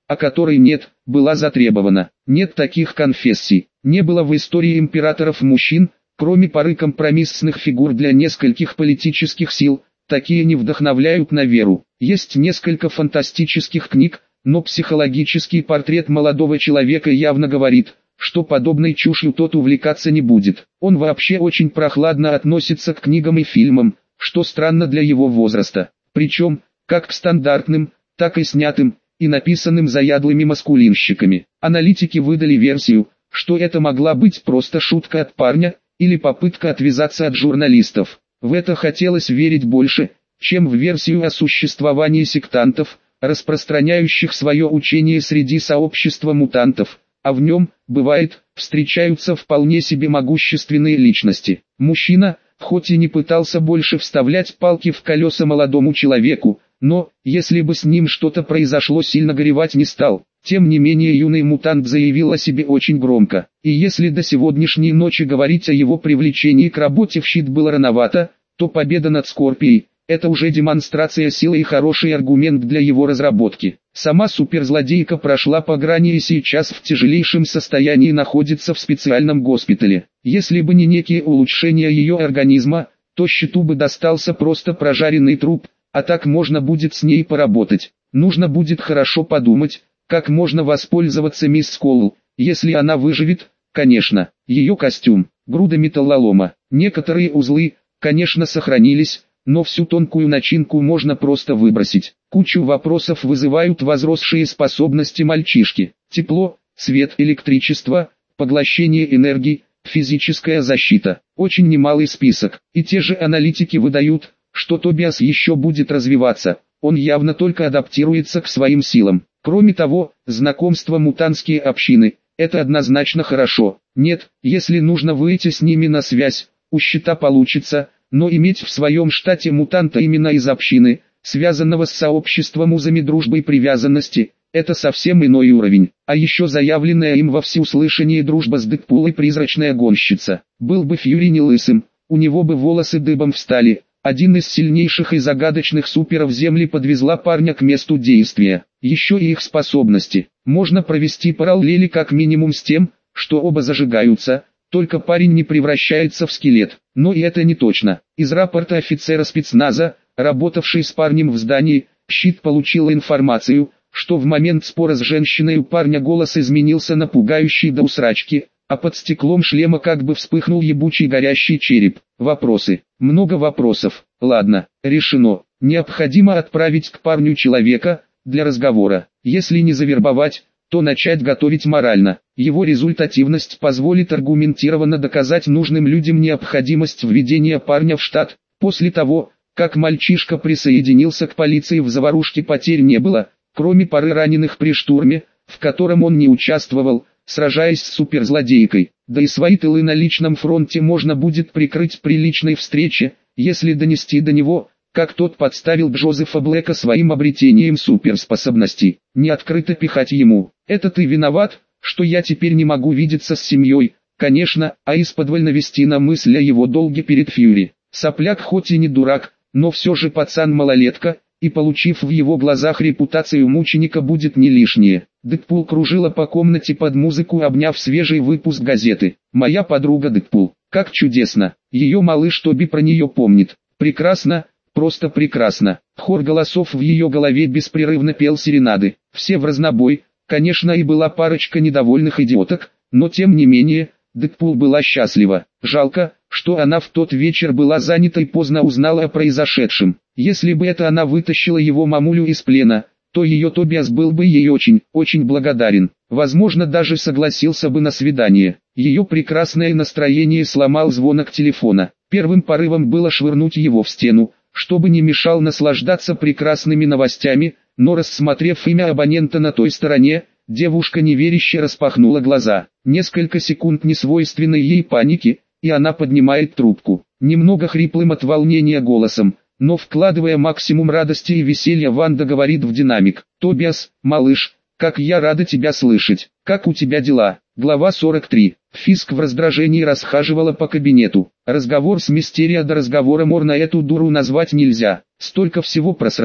а которой нет, была затребована. Нет таких конфессий. Не было в истории императоров мужчин, кроме пары компромиссных фигур для нескольких политических сил, такие не вдохновляют на веру. Есть несколько фантастических книг, но психологический портрет молодого человека явно говорит, что подобной чушью тот увлекаться не будет. Он вообще очень прохладно относится к книгам и фильмам, что странно для его возраста. Причем, как к стандартным, так и снятым, и написанным заядлыми маскулинщиками. Аналитики выдали версию, что это могла быть просто шутка от парня, или попытка отвязаться от журналистов. В это хотелось верить больше, чем в версию о существовании сектантов, распространяющих свое учение среди сообщества мутантов, а в нем, бывает, встречаются вполне себе могущественные личности. Мужчина, хоть и не пытался больше вставлять палки в колеса молодому человеку, но, если бы с ним что-то произошло, сильно горевать не стал. Тем не менее юный мутант заявил о себе очень громко, и если до сегодняшней ночи говорить о его привлечении к работе в щит было рановато, то победа над Скорпией – это уже демонстрация силы и хороший аргумент для его разработки. Сама суперзлодейка прошла по грани и сейчас в тяжелейшем состоянии находится в специальном госпитале. Если бы не некие улучшения ее организма, то щиту бы достался просто прожаренный труп, а так можно будет с ней поработать. Нужно будет хорошо подумать, как можно воспользоваться мисс Коул, если она выживет, конечно. Ее костюм, груда металлолома, некоторые узлы, конечно, сохранились, но всю тонкую начинку можно просто выбросить. Кучу вопросов вызывают возросшие способности мальчишки. Тепло, свет, электричество, поглощение энергии, физическая защита. Очень немалый список. И те же аналитики выдают, что Тобиас еще будет развиваться. Он явно только адаптируется к своим силам. Кроме того, знакомство мутантские общины – это однозначно хорошо. Нет, если нужно выйти с ними на связь, у щита получится, но иметь в своем штате мутанта именно из общины, связанного с сообществом узами дружбы и привязанности, это совсем иной уровень. А еще заявленная им во всеуслышание дружба с Дэдпулом и призрачная гонщица. Был бы Фьюри не лысым, у него бы волосы дыбом встали. Один из сильнейших и загадочных суперов Земли подвезла парня к месту действия. Еще и их способности. Можно провести параллели как минимум с тем, что оба зажигаются, только парень не превращается в скелет. Но и это не точно. Из рапорта офицера спецназа, работавший с парнем в здании, щит получил информацию, что в момент спора с женщиной у парня голос изменился на пугающий до усрачки, а под стеклом шлема как бы вспыхнул ебучий горящий череп. Вопросы. Много вопросов. Ладно, решено. Необходимо отправить к парню человека, для разговора. Если не завербовать, то начать готовить морально. Его результативность позволит аргументированно доказать нужным людям необходимость введения парня в штат. После того, как мальчишка присоединился к полиции, в заварушке потерь не было, кроме пары раненых при штурме, в котором он не участвовал, сражаясь с суперзлодейкой. Да и свои тылы на личном фронте можно будет прикрыть при личной встрече, если донести до него, как тот подставил Джозефа Блэка своим обретением суперспособностей. Не открыто пихать ему: «Это ты виноват, что я теперь не могу видеться с семьей», конечно, а исподволь навести на мысль о его долге перед Фьюри. Сопляк хоть и не дурак, но все же пацан-малолетка, и получив в его глазах репутацию мученика будет не лишнее. Дэдпул кружила по комнате под музыку, обняв свежий выпуск газеты. «Моя подруга Дэдпул, как чудесно, ее малыш Тоби про нее помнит. Прекрасно, просто прекрасно». Хор голосов в ее голове беспрерывно пел серенады. Все в разнобой, конечно, и была парочка недовольных идиоток, но тем не менее, Дэдпул была счастлива. Жалко, что она в тот вечер была занята и поздно узнала о произошедшем. Если бы это она вытащила его мамулю из плена, то ее Тобиас был бы ей очень, очень благодарен. Возможно, даже согласился бы на свидание. Ее прекрасное настроение сломал звонок телефона. Первым порывом было швырнуть его в стену, чтобы не мешал наслаждаться прекрасными новостями, но рассмотрев имя абонента на той стороне, девушка неверяще распахнула глаза. Несколько секунд несвойственной ей паники, и она поднимает трубку. Немного хриплым от волнения голосом, но вкладывая максимум радости и веселья, Ванда говорит в динамик: «Тобиас, малыш, как я рада тебя слышать. Как у тебя дела?» Глава 43. Фиск в раздражении расхаживала по кабинету. Разговор с Мистерио до разговора Мор на эту дуру назвать нельзя. Столько всего просрано.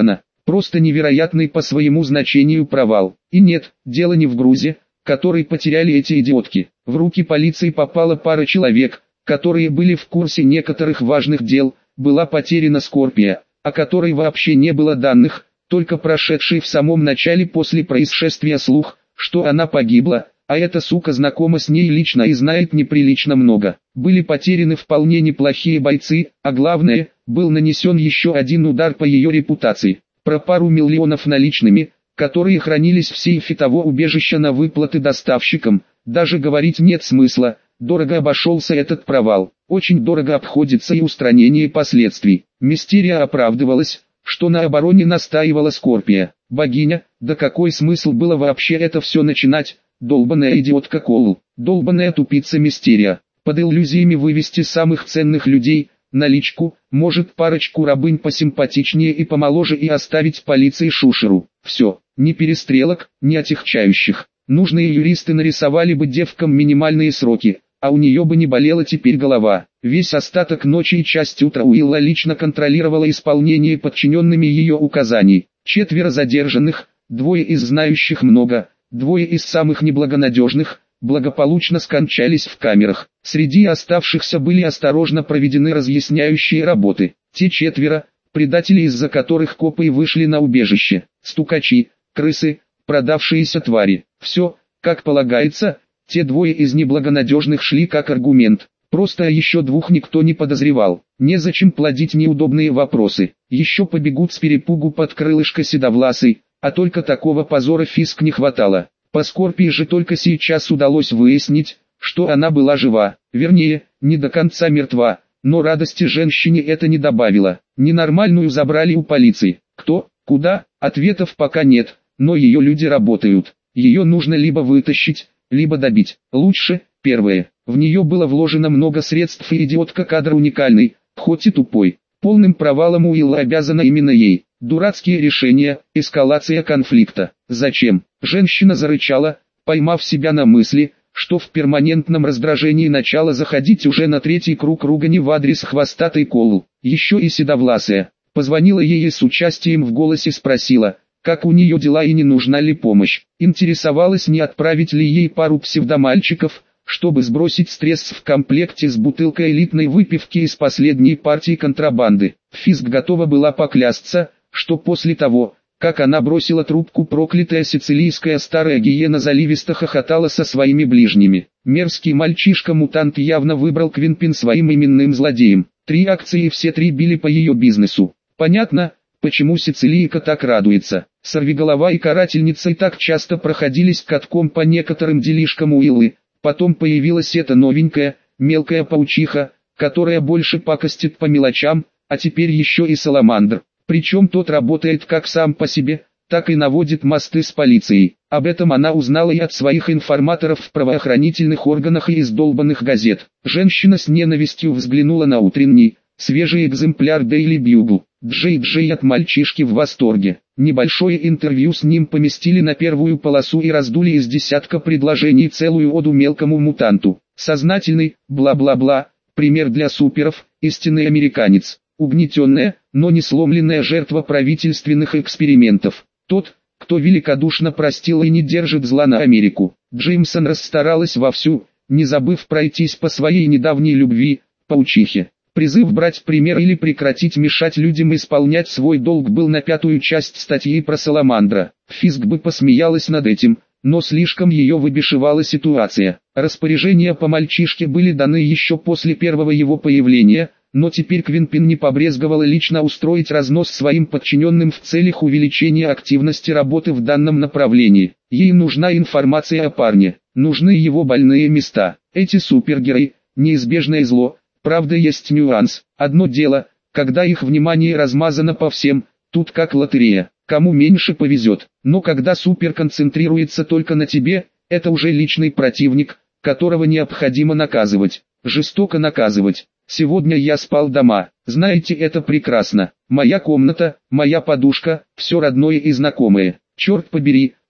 Просто невероятный по своему значению провал. И нет, дело не в грузе, который потеряли эти идиотки. В руки полиции попала пара человек, которые были в курсе некоторых важных дел. Была потеряна Скорпия, о которой вообще не было данных, только прошедший в самом начале после происшествия слух, что она погибла, а эта сука знакома с ней лично и знает неприлично много. Были потеряны вполне неплохие бойцы, а главное, был нанесен еще один удар по ее репутации. Про пару миллионов наличными, которые хранились в сейфе того убежища на выплаты доставщикам, даже говорить нет смысла. Дорого обошелся этот провал, очень дорого обходится и устранение последствий. Мистерия оправдывалась, что на обороне настаивала Скорпия. Богиня, да какой смысл было вообще это все начинать? Долбаная идиотка Коул, долбаная тупица Мистерия. Под иллюзиями вывести самых ценных людей, наличку, может парочку рабынь посимпатичнее и помоложе и оставить полиции шушеру. Все, ни перестрелок, ни отягчающих. Нужные юристы нарисовали бы девкам минимальные сроки, а у нее бы не болела теперь голова. Весь остаток ночи и часть утра Уилла лично контролировала исполнение подчиненными ее указаний. 4 задержанных, 2 из знающих много, 2 из самых неблагонадежных, благополучно скончались в камерах. Среди оставшихся были осторожно проведены разъясняющие работы. Те 4, предатели, из-за которых копы и вышли на убежище, стукачи, крысы, продавшиеся твари. Все, как полагается. Те 2 из неблагонадежных шли как аргумент. Просто о еще 2 никто не подозревал. Незачем плодить неудобные вопросы. Еще побегут с перепугу под крылышко седовласый, а только такого позора Фиск не хватало. По Скорпии же только сейчас удалось выяснить, что она была жива. Вернее, не до конца мертва, но радости женщине это не добавило. Ненормальную забрали у полиции. Кто, куда, ответов пока нет, но ее люди работают. Ее нужно либо вытащить, либо добить. Лучше, первое. В нее было вложено много средств и идиотка кадр уникальный, хоть и тупой. Полным провалом Уилла обязана именно ей. Дурацкие решения, эскалация конфликта. Зачем? Женщина зарычала, поймав себя на мысли, что в перманентном раздражении начала заходить уже на 3-й круг ругани в адрес хвостатой Коул. Еще и седовласая. Позвонила ей с участием в голосе, спросила, как у нее дела и не нужна ли помощь. Интересовалась, не отправить ли ей пару псевдомальчиков, чтобы сбросить стресс в комплекте с бутылкой элитной выпивки из последней партии контрабанды. Фиск готова была поклясться, что после того, как она бросила трубку, проклятая сицилийская старая гиена заливисто хохотала со своими ближними. Мерзкий мальчишка-мутант явно выбрал Квинпин своим именным злодеем. 3 акции и все 3 били по ее бизнесу. Понятно, почему сицилийка так радуется. Сорвиголова и карательница и так часто проходились катком по некоторым делишкам Уиллы. Потом появилась эта новенькая, мелкая паучиха, которая больше пакостит по мелочам, а теперь еще и саламандр. Причем тот работает как сам по себе, так и наводит мосты с полицией. Об этом она узнала и от своих информаторов в правоохранительных органах и из долбанных газет. Женщина с ненавистью взглянула на утренний, свежий экземпляр Daily Bugle. Джей от мальчишки в восторге. Небольшое интервью с ним поместили на первую полосу и раздули из десятка предложений целую оду мелкому мутанту. Сознательный, бла-бла-бла, пример для суперов, истинный американец. Угнетенная, но не сломленная жертва правительственных экспериментов. Тот, кто великодушно простил и не держит зла на Америку. Джеймсон расстаралась вовсю, не забыв пройтись по своей недавней любви, паучихе. Призыв брать пример или прекратить мешать людям исполнять свой долг был на 5-ю часть статьи про Саламандра. Фиск бы посмеялась над этим, но слишком ее выбешивала ситуация. Распоряжения по мальчишке были даны еще после первого его появления, но теперь Квинпин не побрезговала лично устроить разнос своим подчиненным в целях увеличения активности работы в данном направлении. Ей нужна информация о парне, нужны его больные места. Эти супергерои – неизбежное зло. Правда, есть нюанс. Одно дело, когда их внимание размазано по всем, тут как лотерея, кому меньше повезет. Но когда супер концентрируется только на тебе, это уже личный противник, которого необходимо наказывать. Жестоко наказывать. Сегодня я спал дома. Знаете, это прекрасно. Моя комната, моя подушка, все родное и знакомое. Черт побери,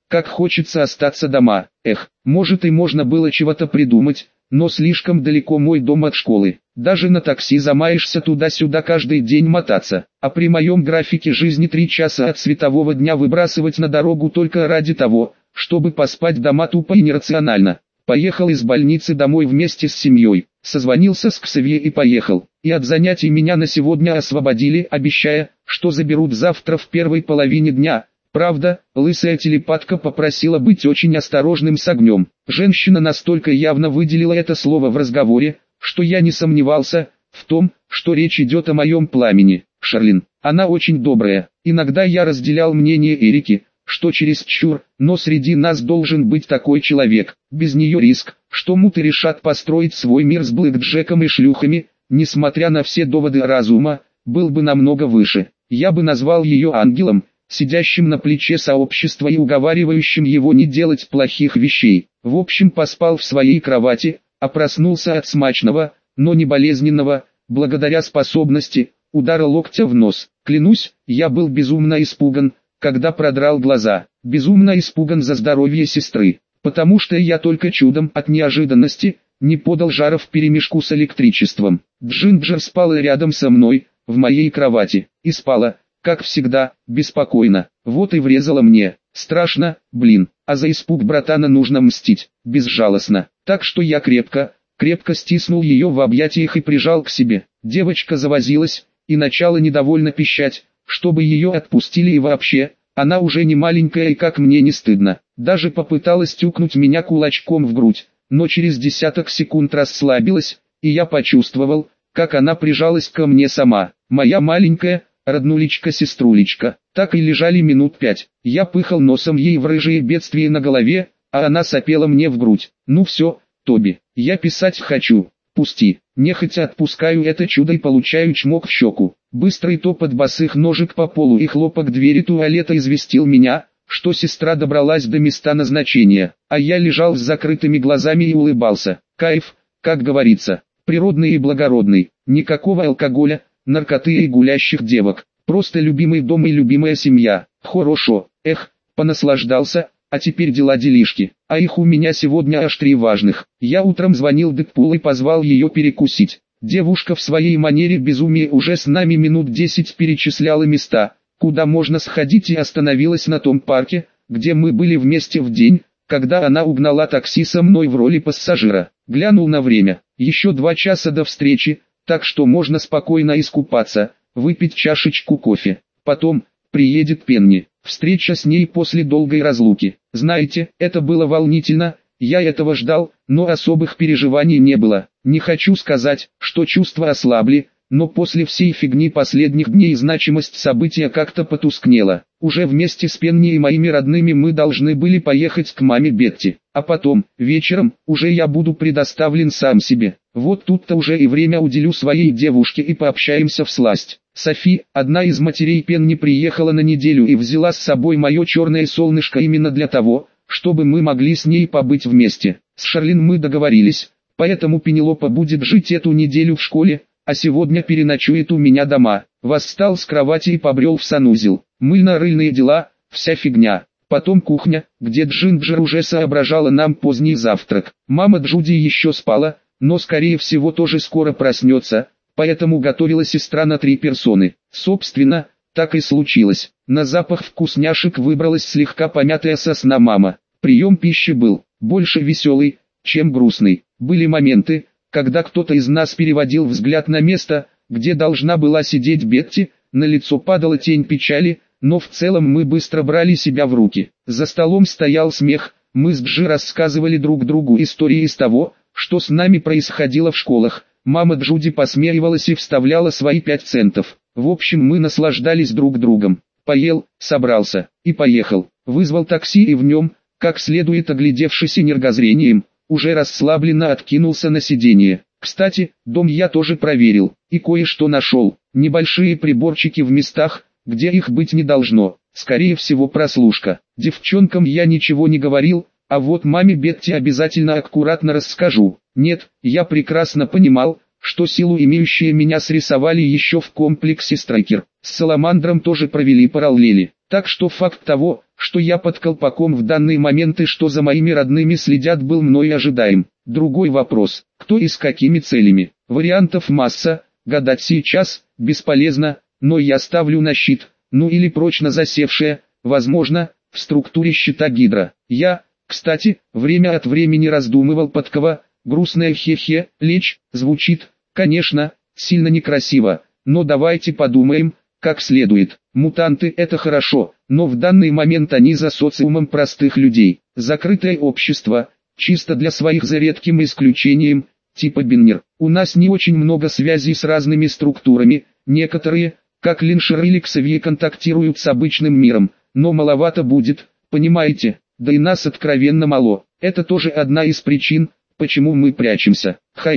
как хочется остаться дома. Эх, может и можно было чего-то придумать, но слишком далеко мой дом от школы. Даже на такси замаешься туда-сюда каждый день мотаться. А при моем графике жизни 3 часа от светового дня выбрасывать на дорогу только ради того, чтобы поспать дома тупо и нерационально. Поехал из больницы домой вместе с семьей. Созвонился с Ксавье и поехал. И от занятий меня на сегодня освободили, обещая, что заберут завтра в первой половине дня. Правда, лысая телепатка попросила быть очень осторожным с огнем. Женщина настолько явно выделила это слово в разговоре, что я не сомневался в том, что речь идет о моем пламени. Шарлин, она очень добрая. Иногда я разделял мнение Эрики, что чересчур, но среди нас должен быть такой человек. Без нее риск, что муты решат построить свой мир с блэкджеком и шлюхами, несмотря на все доводы разума, был бы намного выше. Я бы назвал ее ангелом, сидящим на плече сообщества и уговаривающим его не делать плохих вещей. В общем, поспал в своей кровати, а проснулся от смачного, но не болезненного, благодаря способности, удара локтя в нос. Клянусь, я был безумно испуган, когда продрал глаза. Безумно испуган за здоровье сестры, потому что я только чудом от неожиданности не подал жара вперемешку с электричеством. Джинджер спала рядом со мной, в моей кровати, и спала, как всегда, беспокойно. Вот и врезала мне. Страшно, блин, а за испуг братана нужно мстить, безжалостно. Так что я крепко стиснул ее в объятиях и прижал к себе. Девочка завозилась и начала недовольно пищать, чтобы ее отпустили и вообще, она уже не маленькая и как мне не стыдно. Даже попыталась тюкнуть меня кулачком в грудь, но через десяток секунд расслабилась, и я почувствовал, как она прижалась ко мне сама. Моя маленькая, роднулечка-сеструлечка, так и лежали минут 5. Я пыхал носом ей в рыжие бедствия на голове, а она сопела мне в грудь. Ну все, Тоби, я писать хочу, пусти. Нехотя отпускаю это чудо и получаю чмок в щеку. Быстрый топот босых ножек по полу и хлопок двери туалета известил меня, что сестра добралась до места назначения, а я лежал с закрытыми глазами и улыбался. Кайф, как говорится, природный и благородный, никакого алкоголя, наркоты и гулящих девок, просто любимый дом и любимая семья. Хорошо, понаслаждался, а теперь дела-делишки, а их у меня сегодня аж 3 важных. Я утром звонил Дэдпулу и позвал ее перекусить. Девушка в своей манере безумия уже с нами минут 10 перечисляла места, куда можно сходить, и остановилась на том парке, где мы были вместе в день, когда она угнала такси со мной в роли пассажира. Глянул на время, еще 2 часа до встречи, так что можно спокойно искупаться, выпить чашечку кофе. Потом приедет Пенни. Встреча с ней после долгой разлуки. Знаете, это было волнительно, я этого ждал, но особых переживаний не было. Не хочу сказать, что чувства ослабли, но после всей фигни последних дней значимость события как-то потускнела. Уже вместе с Пенни и моими родными мы должны были поехать к маме Бетти. А потом, вечером, уже я буду предоставлен сам себе. Вот тут-то уже и время уделю своей девушке и пообщаемся всласть. Софи, одна из матерей Пенни, приехала на неделю и взяла с собой мое черное солнышко именно для того, чтобы мы могли с ней побыть вместе. С Шарлин мы договорились, поэтому Пенелопа будет жить эту неделю в школе, а сегодня переночует у меня дома. Восстал с кровати и побрел в санузел. Мыльно-рыльные дела, вся фигня. Потом кухня, где Джинджер уже соображала нам поздний завтрак. Мама Джуди еще спала, но скорее всего тоже скоро проснется, поэтому готовила сестра на 3 персоны. Собственно, так и случилось. На запах вкусняшек выбралась слегка помятая со сна мама. Прием пищи был больше веселый, чем грустный. Были моменты, когда кто-то из нас переводил взгляд на место, где должна была сидеть Бетти, на лицо падала тень печали, но в целом мы быстро брали себя в руки. За столом стоял смех, мы с Джи рассказывали друг другу истории из того, что с нами происходило в школах. Мама Джуди посмеивалась и вставляла свои 5 центов. В общем, мы наслаждались друг другом. Поел, собрался и поехал. Вызвал такси и в нем, как следует оглядевшись энергозрением, уже расслабленно откинулся на сиденье. Кстати, дом я тоже проверил, и кое-что нашел. Небольшие приборчики в местах, где их быть не должно. Скорее всего, прослушка. Девчонкам я ничего не говорил, а вот маме Бетти обязательно аккуратно расскажу. Нет, я прекрасно понимал, что силу имеющие меня срисовали еще в комплексе Страйкер. С Саламандром тоже провели параллели. Так что факт того, что я под колпаком в данный момент и что за моими родными следят, был мной ожидаем. Другой вопрос, кто и с какими целями. Вариантов масса, гадать сейчас бесполезно, но я ставлю на щит, ну или прочно засевшее, возможно, в структуре щита Гидра. Я, кстати, время от времени раздумывал, под кого, грустное хе-хе, лечь, звучит, конечно, сильно некрасиво, но давайте подумаем, как следует. Мутанты — это хорошо, но в данный момент они за социумом простых людей. Закрытое общество, чисто для своих за редким исключением, типа Биннер. У нас не очень много связей с разными структурами, некоторые, как Линшер или Ксавье, контактируют с обычным миром, но маловато будет, понимаете, да и нас откровенно мало. Это тоже одна из причин, почему мы прячемся.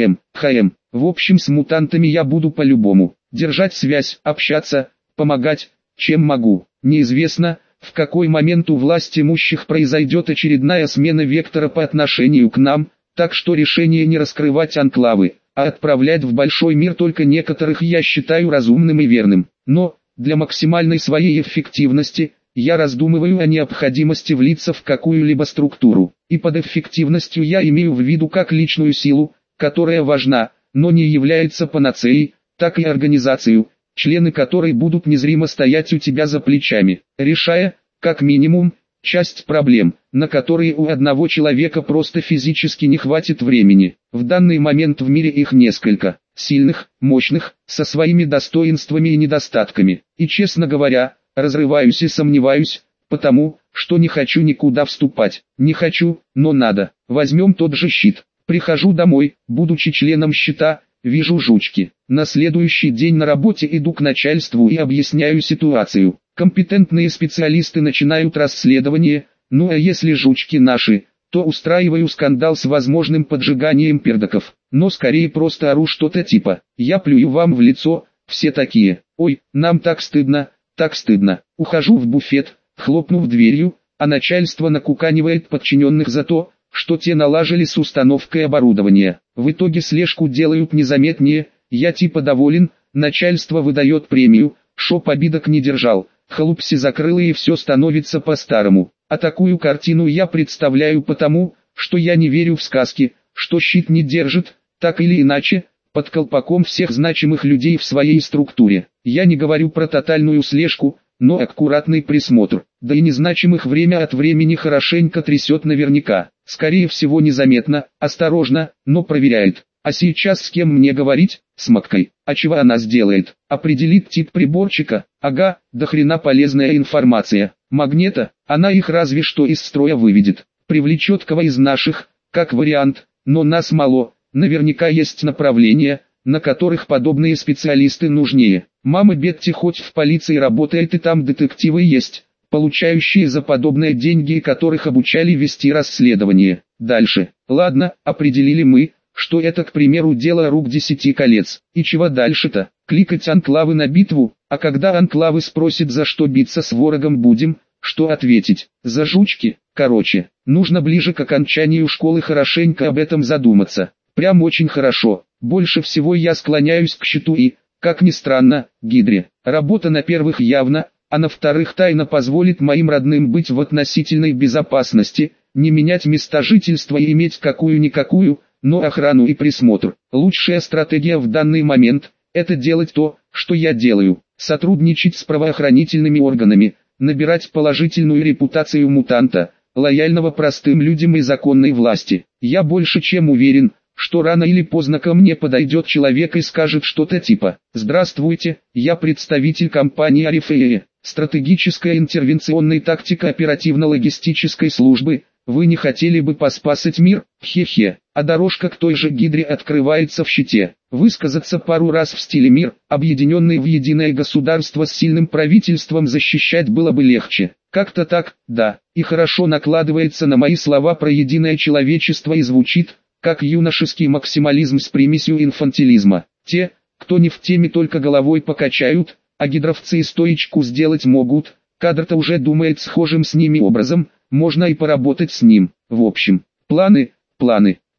В общем, с мутантами я буду по-любому держать связь, общаться, помогать, чем могу. Неизвестно, в какой момент у власть имущих произойдет очередная смена вектора по отношению к нам, так что решение не раскрывать анклавы, а отправлять в большой мир только некоторых я считаю разумным и верным. Но, для максимальной своей эффективности, я раздумываю о необходимости влиться в какую-либо структуру. И под эффективностью я имею в виду как личную силу, которая важна, но не является панацеей, так и организацию, члены которой будут незримо стоять у тебя за плечами, решая, как минимум, часть проблем, на которые у одного человека просто физически не хватит времени. В данный момент в мире их несколько, сильных, мощных, со своими достоинствами и недостатками. И честно говоря, разрываюсь и сомневаюсь, потому, что не хочу никуда вступать. Не хочу, но надо. Возьмем тот же щит. Прихожу домой, будучи членом щита, вижу жучки. На следующий день на работе иду к начальству и объясняю ситуацию. Компетентные специалисты начинают расследование, ну а если жучки наши, то устраиваю скандал с возможным поджиганием пердаков. Но скорее просто ору что-то типа: «Я плюю вам в лицо», все такие: «Ой, нам так стыдно, так стыдно». Ухожу в буфет, хлопнув дверью, а начальство накуканивает подчиненных за то, что те налажили с установкой оборудования. В итоге слежку делают незаметнее, я типа доволен, начальство выдает премию, шоп обидок не держал, халупси закрыло и все становится по-старому. А такую картину я представляю потому, что я не верю в сказки, что щит не держит, так или иначе, под колпаком всех значимых людей в своей структуре. Я не говорю про тотальную слежку, но аккуратный присмотр, да и незначимых время от времени хорошенько трясет наверняка. Скорее всего незаметно, осторожно, но проверяет. А сейчас с кем мне говорить? С Маккой. А чего она сделает? Определит тип приборчика? Ага, до хрена полезная информация. Магнета, она их разве что из строя выведет. Привлечет кого из наших, как вариант, но нас мало. Наверняка есть направления, на которых подобные специалисты нужнее. Мама Бетти хоть в полиции работает и там детективы есть, получающие за подобное деньги и которых обучали вести расследование. Дальше. Ладно, определили мы, что это, к примеру, дело рук 10 колец. И чего дальше-то? Кликать анклавы на битву, а когда анклавы спросят, за что биться с ворогом будем, что ответить? За жучки? Короче, нужно ближе к окончанию школы хорошенько об этом задуматься. Прям очень хорошо. Больше всего я склоняюсь к щиту и, как ни странно, Гидре. Работа на первых явно, а на вторых тайно позволит моим родным быть в относительной безопасности, не менять места жительства и иметь какую-никакую, но охрану и присмотр. Лучшая стратегия в данный момент – это делать то, что я делаю. Сотрудничать с правоохранительными органами, набирать положительную репутацию мутанта, лояльного простым людям и законной власти. Я больше чем уверен, что рано или поздно ко мне подойдет человек и скажет что-то типа: «Здравствуйте, я представитель компании Арифея, стратегическая интервенционная тактика оперативно-логистической службы, вы не хотели бы поспасать мир?» Хе-хе. А дорожка к той же Гидре открывается в щите. Высказаться пару раз в стиле «мир, объединенный в единое государство с сильным правительством, защищать было бы легче». Как-то так, да, и хорошо накладывается на мои слова про единое человечество и звучит как юношеский максимализм с примесью инфантилизма. Те, кто не в теме, только головой покачают, а гидровцы и стоечку сделать могут. Кадр-то уже думает схожим с ними образом, можно и поработать с ним. В общем, планы.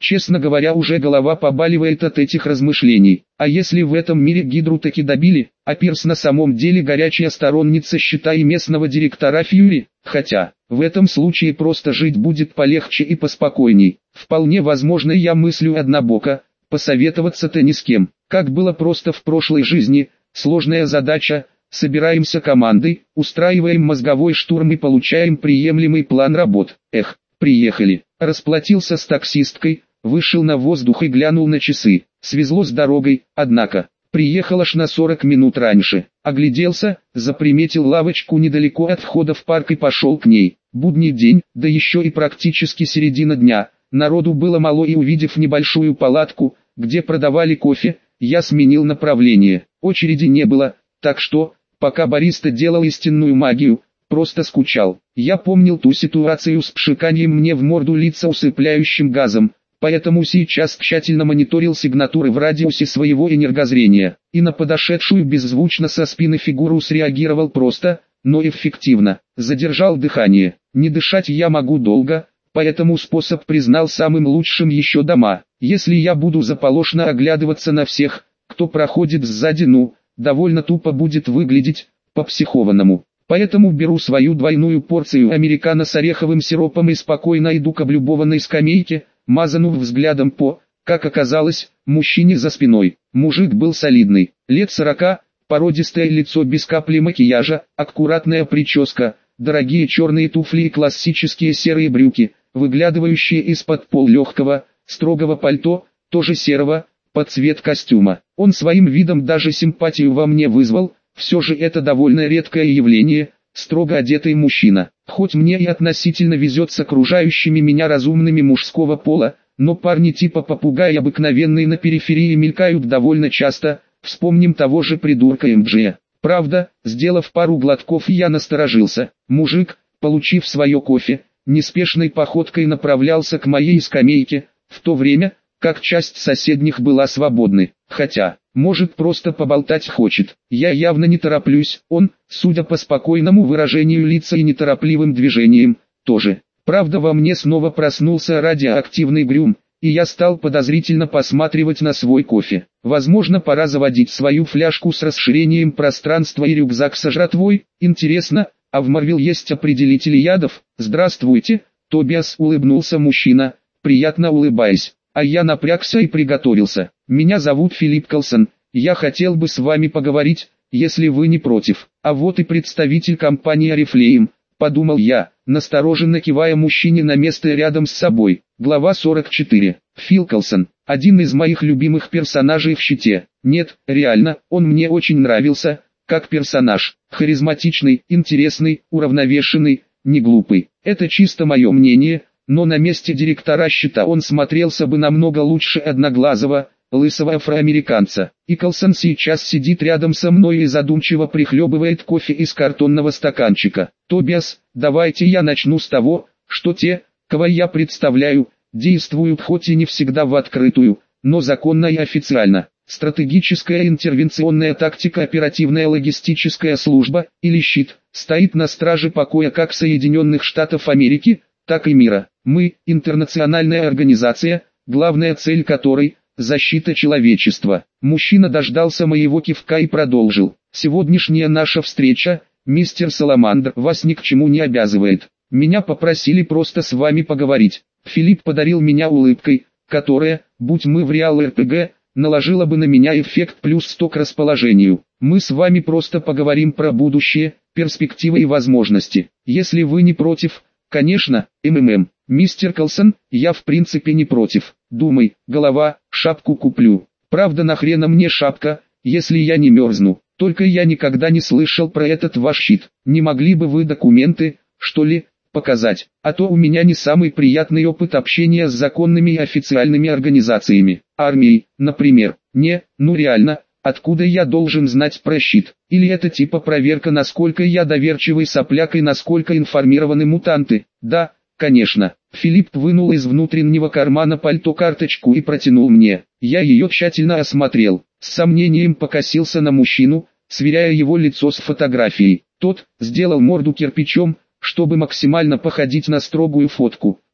Честно говоря, уже голова побаливает от этих размышлений. А если в этом мире Гидру таки добили, а Пирс на самом деле горячая сторонница счета и местного директора Фьюри, хотя, в этом случае просто жить будет полегче и поспокойней. Вполне возможно, я мыслю однобоко, посоветоваться-то ни с кем. Как было просто в прошлой жизни, сложная задача, собираемся командой, устраиваем мозговой штурм и получаем приемлемый план работ. Эх, приехали. Расплатился с таксисткой, вышел на воздух и глянул на часы. Свезло с дорогой, однако, приехал аж на 40 минут раньше. Огляделся, заприметил лавочку недалеко от входа в парк и пошел к ней. Будний день, да еще и практически середина дня. Народу было мало, и увидев небольшую палатку, где продавали кофе, я сменил направление. Очереди не было, так что, пока бариста делал истинную магию, просто скучал. Я помнил ту ситуацию с пшиканием мне в морду лица усыпляющим газом, поэтому сейчас тщательно мониторил сигнатуры в радиусе своего энергозрения, и на подошедшую беззвучно со спины фигуру среагировал просто, но эффективно. Задержал дыхание. Не дышать я могу долго, поэтому способ признал самым лучшим еще дома. Если я буду заполошно оглядываться на всех, кто проходит сзади, довольно тупо будет выглядеть, по-психованному. Поэтому беру свою двойную порцию американо с ореховым сиропом и спокойно иду к облюбованной скамейке, мазанув взглядом по, как оказалось, мужчине за спиной. Мужик был солидный, лет 40, породистое лицо без капли макияжа, аккуратная прическа, дорогие черные туфли и классические серые брюки, выглядывающие из-под легкого, строгого пальто, тоже серого, под цвет костюма. Он своим видом даже симпатию во мне вызвал. Все же это довольно редкое явление, строго одетый мужчина. Хоть мне и относительно везет с окружающими меня разумными мужского пола, но парни типа попугай обыкновенные на периферии мелькают довольно часто, вспомним того же придурка МДЖ. Правда, сделав пару глотков, я насторожился. Мужик, получив свое кофе, неспешной походкой направлялся к моей скамейке, в то время, как часть соседних была свободны. Хотя, может, просто поболтать хочет. Я явно не тороплюсь, он, судя по спокойному выражению лица и неторопливым движениям, тоже. Правда, во мне снова проснулся радиоактивный грюм, и я стал подозрительно посматривать на свой кофе. Возможно, пора заводить свою фляжку с расширением пространства и рюкзак со жратвой. Интересно, а в Марвел есть определители ядов? Здравствуйте, Тобиас, улыбнулся мужчина, приятно улыбаясь. А я напрягся и приготовился. Меня зовут Филипп Колсон, я хотел бы с вами поговорить, если вы не против. А вот и представитель компании Oriflame, подумал я, настороженно кивая мужчине на место рядом с собой. Глава 44. Фил Колсон, один из моих любимых персонажей в «Щите». Нет, реально, он мне очень нравился, как персонаж. Харизматичный, интересный, уравновешенный, не глупый. Это чисто мое мнение. Но на месте директора «Щита» он смотрелся бы намного лучше одноглазого, лысого афроамериканца. И Колсон сейчас сидит рядом со мной и задумчиво прихлебывает кофе из картонного стаканчика. Тобиас, давайте я начну с того, что те, кого я представляю, действуют хоть и не всегда в открытую, но законно и официально. Стратегическая интервенционная тактика, оперативная логистическая служба, или «Щит», стоит на страже покоя как Соединенных Штатов Америки, так и мира. Мы – интернациональная организация, главная цель которой – защита человечества. Мужчина дождался моего кивка и продолжил. Сегодняшняя наша встреча, мистер Саламандр, вас ни к чему не обязывает. Меня попросили просто с вами поговорить. Филипп подарил меня улыбкой, которая, будь мы в Реал РПГ, наложила бы на меня эффект плюс 100 к расположению. Мы с вами просто поговорим про будущее, перспективы и возможности. Если вы не против, конечно, мистер Колсон, я в принципе не против. Думай, голова, шапку куплю. Правда, нахрена мне шапка, если я не мерзну? Только я никогда не слышал про этот ваш щит. Не могли бы вы документы, что ли, показать? А то у меня не самый приятный опыт общения с законными и официальными организациями. Армией, например. Реально. Откуда я должен знать про щит? Или это типа проверка, насколько я доверчивый сопляк и насколько информированы мутанты? Да, конечно. Филипп вынул из внутреннего кармана пальто карточку и протянул мне. Я ее тщательно осмотрел. С сомнением покосился на мужчину, сверяя его лицо с фотографией. Тот сделал морду кирпичом, чтобы максимально походить на строгую фотку.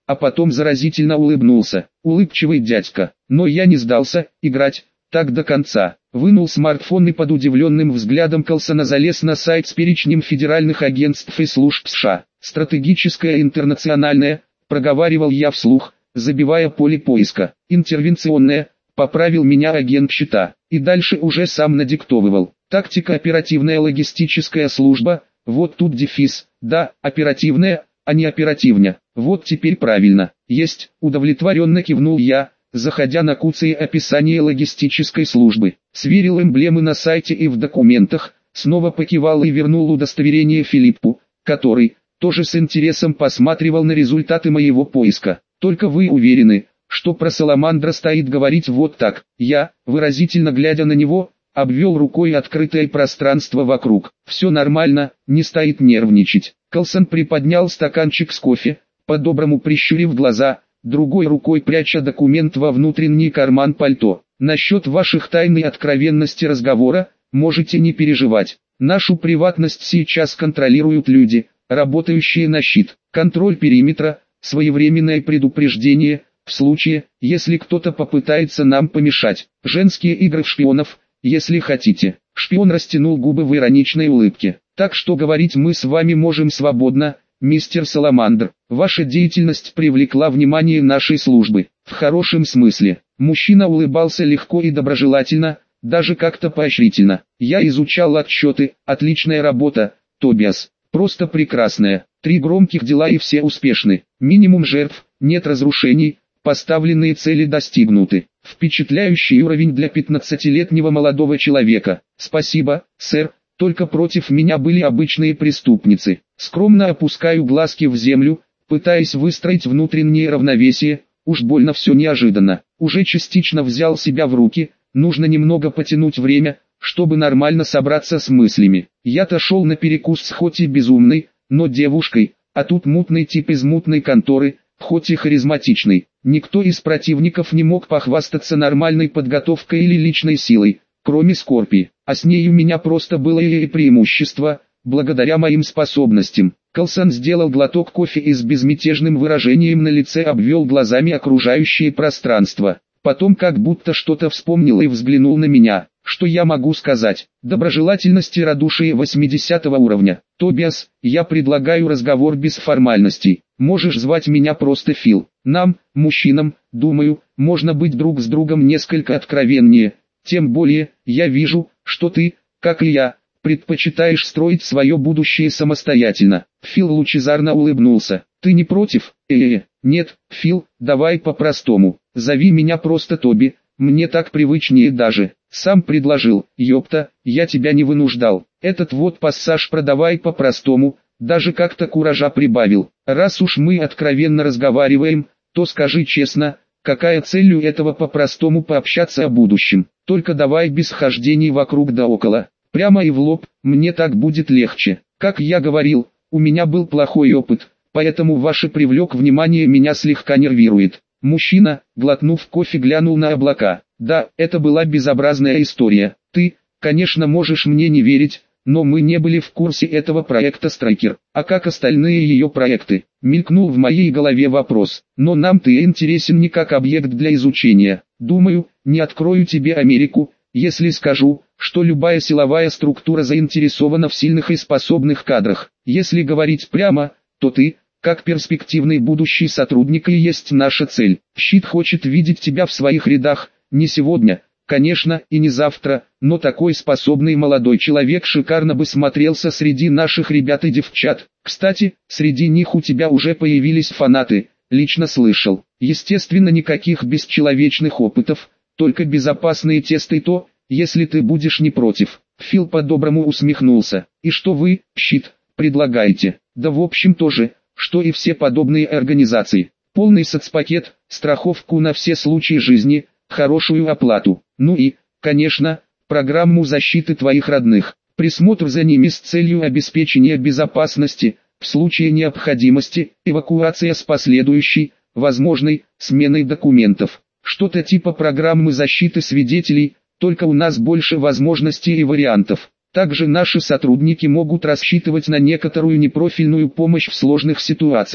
а потом заразительно улыбнулся. Улыбчивый дядька. Но я не сдался, играть, так до конца. Вынул смартфон и под удивленным взглядом Колсона залез на сайт с перечнем федеральных агентств и служб США. «Стратегическое интернациональное», проговаривал я вслух, забивая поле поиска. «Интервенционное», поправил меня агент щита. И дальше уже сам надиктовывал. «Тактика оперативная логистическая служба», вот тут дефис. Да, оперативная, а не оперативня. Вот теперь правильно. Есть, удовлетворенно кивнул я, заходя на куцые описание логистической службы. Сверил эмблемы на сайте и в документах, снова покивал и вернул удостоверение Филиппу, который тоже с интересом посматривал на результаты моего поиска. Только вы уверены, что про Саламандра стоит говорить вот так? Я, выразительно глядя на него, обвел рукой открытое пространство вокруг. Все нормально, не стоит нервничать. Колсон приподнял стаканчик с кофе, по-доброму прищурив глаза, другой рукой пряча документ во внутренний карман пальто. Насчет ваших тайн и откровенности разговора, можете не переживать. Нашу приватность сейчас контролируют люди, работающие на щит. Контроль периметра, своевременное предупреждение, в случае, если кто-то попытается нам помешать. Женские игры в шпионов, если хотите. Шпион растянул губы в ироничной улыбке. Так что говорить мы с вами можем свободно, мистер Саламандр. Ваша деятельность привлекла внимание нашей службы. В хорошем смысле. Мужчина улыбался легко и доброжелательно, даже как-то поощрительно. Я изучал отчеты, отличная работа, Тобиас. Просто прекрасная. 3 громких дела и все успешны. Минимум жертв, нет разрушений, поставленные цели достигнуты. Впечатляющий уровень для 15-летнего молодого человека. Спасибо, сэр, только против меня были обычные преступницы. Скромно опускаю глазки в землю, пытаясь выстроить внутреннее равновесие, уж больно все неожиданно. Уже частично взял себя в руки, нужно немного потянуть время, чтобы нормально собраться с мыслями. Я-то шел на перекус с хоть и безумной, но девушкой, а тут мутный тип из мутной конторы, хоть и харизматичный. Никто из противников не мог похвастаться нормальной подготовкой или личной силой, кроме Скорпи, а с ней у меня просто было и преимущество, благодаря моим способностям. Колсон сделал глоток кофе и с безмятежным выражением на лице обвел глазами окружающее пространство. Потом как будто что-то вспомнил и взглянул на меня. Что я могу сказать? Доброжелательность и радушие 80 уровня. Тобиас, я предлагаю разговор без формальностей. Можешь звать меня просто Фил. Нам, мужчинам, думаю, можно быть друг с другом несколько откровеннее. Тем более, я вижу, что ты, как и я, предпочитаешь строить свое будущее самостоятельно. Фил лучезарно улыбнулся. Ты не против? Нет, Фил, давай по-простому. Зови меня просто Тоби, мне так привычнее даже. Сам предложил, ёпта, я тебя не вынуждал. Этот вот пассаж продавай по-простому, даже как-то куража прибавил. Раз уж мы откровенно разговариваем, то скажи честно, какая цель у этого по-простому пообщаться о будущем. Только давай без хождений вокруг да около. Прямо и в лоб, мне так будет легче. Как я говорил, у меня был плохой опыт, поэтому ваше привлек внимание меня слегка нервирует. Мужчина, глотнув кофе, глянул на облака. Да, это была безобразная история. Ты, конечно, можешь мне не верить, но мы не были в курсе этого проекта «Страйкер». А как остальные ее проекты? Мелькнул в моей голове вопрос. Но нам ты интересен не как объект для изучения. Думаю, не открою тебе Америку, если скажу, что любая силовая структура заинтересована в сильных и способных кадрах. Если говорить прямо, то ты, как перспективный будущий сотрудник, и есть наша цель. Щит хочет видеть тебя в своих рядах, не сегодня, конечно, и не завтра, но такой способный молодой человек шикарно бы смотрелся среди наших ребят и девчат. Кстати, среди них у тебя уже появились фанаты, лично слышал. Естественно, никаких бесчеловечных опытов, только безопасные тесты, и то, если ты будешь не против. Фил по-доброму усмехнулся. И что вы, щит, предлагаете? Да в общем тоже, что и все подобные организации. Полный соцпакет, страховку на все случаи жизни, хорошую оплату. Ну и, конечно, программу защиты твоих родных. Присмотр за ними с целью обеспечения безопасности, в случае необходимости, эвакуация с последующей, возможной, сменой документов. Что-то типа программы защиты свидетелей, только у нас больше возможностей и вариантов. Также наши сотрудники могут рассчитывать на некоторую непрофильную помощь в сложных ситуациях.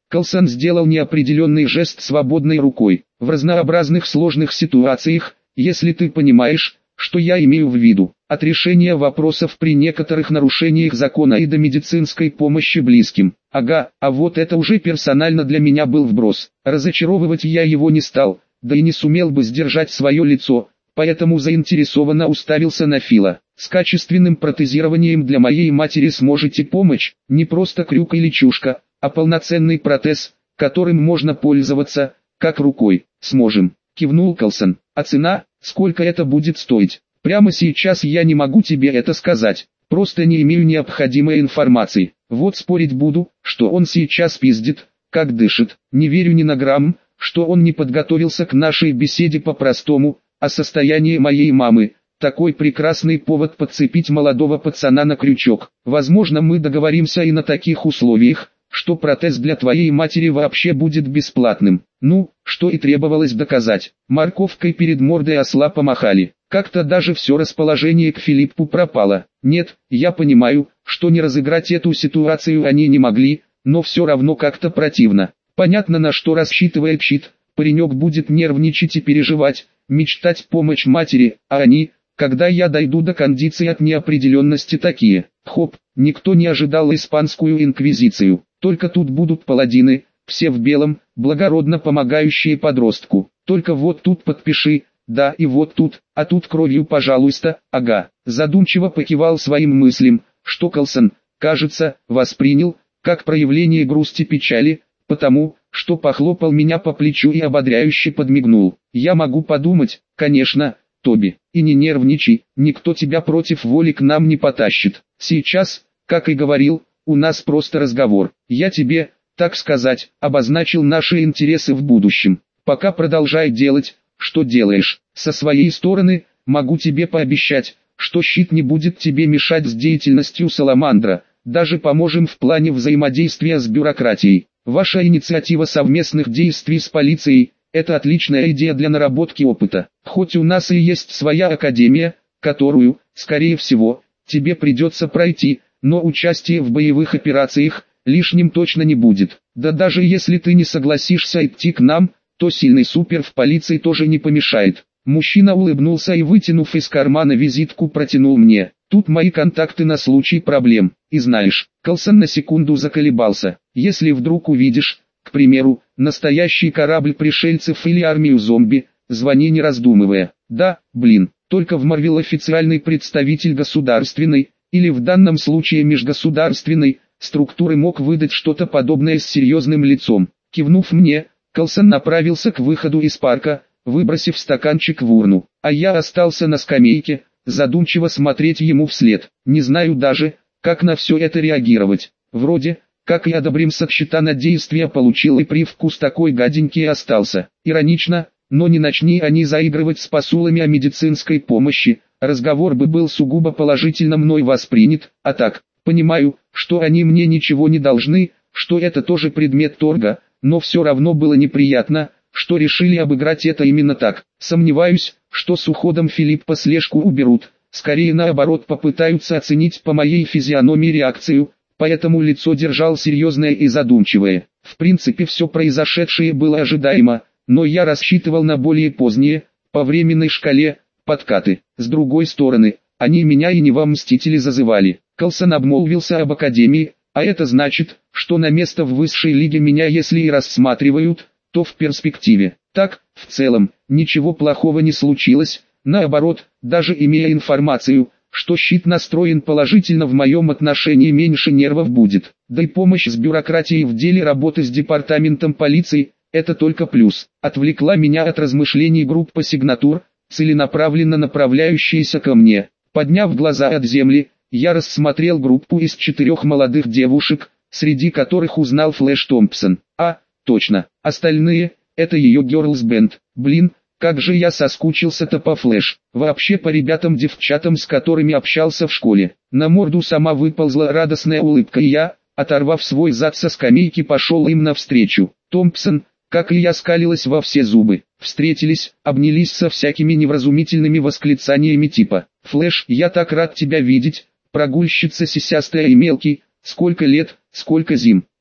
Колсон сделал неопределенный жест свободной рукой. В разнообразных сложных ситуациях, если ты понимаешь, что я имею в виду, от решения вопросов при некоторых нарушениях закона и до медицинской помощи близким. Ага, а вот это уже персонально для меня был вброс. Разочаровывать я его не стал, да и не сумел бы сдержать свое лицо, поэтому заинтересованно уставился на Фила. С качественным протезированием для моей матери сможете помочь, не просто крюк или чушка, а полноценный протез, которым можно пользоваться, как рукой. Сможем, кивнул Колсон. А цена, сколько это будет стоить? Прямо сейчас я не могу тебе это сказать, просто не имею необходимой информации. Вот спорить буду, что он сейчас пиздит, как дышит. Не верю ни на грамм, что он не подготовился к нашей беседе по-простому, а состояние моей мамы – такой прекрасный повод подцепить молодого пацана на крючок. Возможно, мы договоримся и на таких условиях, что протез для твоей матери вообще будет бесплатным. Ну, что и требовалось доказать. Морковкой перед мордой осла помахали. Как-то даже все расположение к Филиппу пропало. Нет, я понимаю, что не разыграть эту ситуацию они не могли, но все равно как-то противно. Понятно, на что рассчитывает Щит. Паренек будет нервничать и переживать, мечтать помочь матери, а они, когда я дойду до кондиции от неопределенности такие. Хоп, никто не ожидал испанскую инквизицию. Только тут будут паладины, все в белом, благородно помогающие подростку. Только вот тут подпиши, да и вот тут, а тут кровью пожалуйста, ага. Задумчиво покивал своим мыслям, что Колсон, кажется, воспринял, как проявление грусти-печали, потому, что похлопал меня по плечу и ободряюще подмигнул. Я могу подумать, конечно, Тоби, и не нервничай, никто тебя против воли к нам не потащит. Сейчас, как и говорил, у нас просто разговор. Я тебе, так сказать, обозначил наши интересы в будущем. Пока продолжай делать, что делаешь. Со своей стороны, могу тебе пообещать, что Щит не будет тебе мешать с деятельностью Саламандра. Даже поможем в плане взаимодействия с бюрократией. Ваша инициатива совместных действий с полицией – это отличная идея для наработки опыта. Хоть у нас и есть своя академия, которую, скорее всего, тебе придется пройти, но участие в боевых операциях лишним точно не будет. Да даже если ты не согласишься идти к нам, то сильный супер в полиции тоже не помешает. Мужчина улыбнулся и, вытянув из кармана визитку, протянул мне. Тут мои контакты на случай проблем. И знаешь, Колсон на секунду заколебался. Если вдруг увидишь, к примеру, настоящий корабль пришельцев или армию зомби, звони не раздумывая. Да, блин, только в Марвел официальный представитель государственной, или в данном случае межгосударственной, структуры мог выдать что-то подобное с серьезным лицом. Кивнув мне, Колсон направился к выходу из парка, выбросив стаканчик в урну, а я остался на скамейке, задумчиво смотреть ему вслед. Не знаю даже, как на все это реагировать. Вроде, как и одобримся Щита на действия получил и привкус такой гаденький остался. Иронично, но не начни они заигрывать с посулами о медицинской помощи, разговор бы был сугубо положительно мной воспринят, а так, понимаю, что они мне ничего не должны, что это тоже предмет торга, но все равно было неприятно, что решили обыграть это именно так. Сомневаюсь, что с уходом Филиппа слежку уберут, скорее наоборот попытаются оценить по моей физиономии реакцию, поэтому лицо держал серьезное и задумчивое. В принципе все произошедшее было ожидаемо, но я рассчитывал на более поздние, по временной шкале, подкаты. С другой стороны, они меня и не во мстители зазывали. Колсон обмолвился об академии, а это значит, что на место в высшей лиге меня если и рассматривают, то в перспективе. Так, в целом, ничего плохого не случилось, наоборот, даже имея информацию, что Щит настроен положительно в моем отношении, меньше нервов будет. Да и помощь с бюрократией в деле работы с департаментом полиции – это только плюс. Отвлекла меня от размышлений группа сигнатур, целенаправленно направляющаяся ко мне. Подняв глаза от земли, я рассмотрел группу из 4 молодых девушек, среди которых узнал Флэш Томпсон. А, точно, остальные – это ее Girls Band. Блин, как же я соскучился-то по Флэш. Вообще по ребятам-девчатам, с которыми общался в школе. На морду сама выползла радостная улыбка, и я, оторвав свой зад со скамейки, пошел им навстречу. Томпсон, как и я, скалилась во все зубы. Встретились, обнялись со всякими невразумительными восклицаниями типа: «Флэш, я так рад тебя видеть, прогульщица сисястая и мелкий, сколько лет, сколько зим».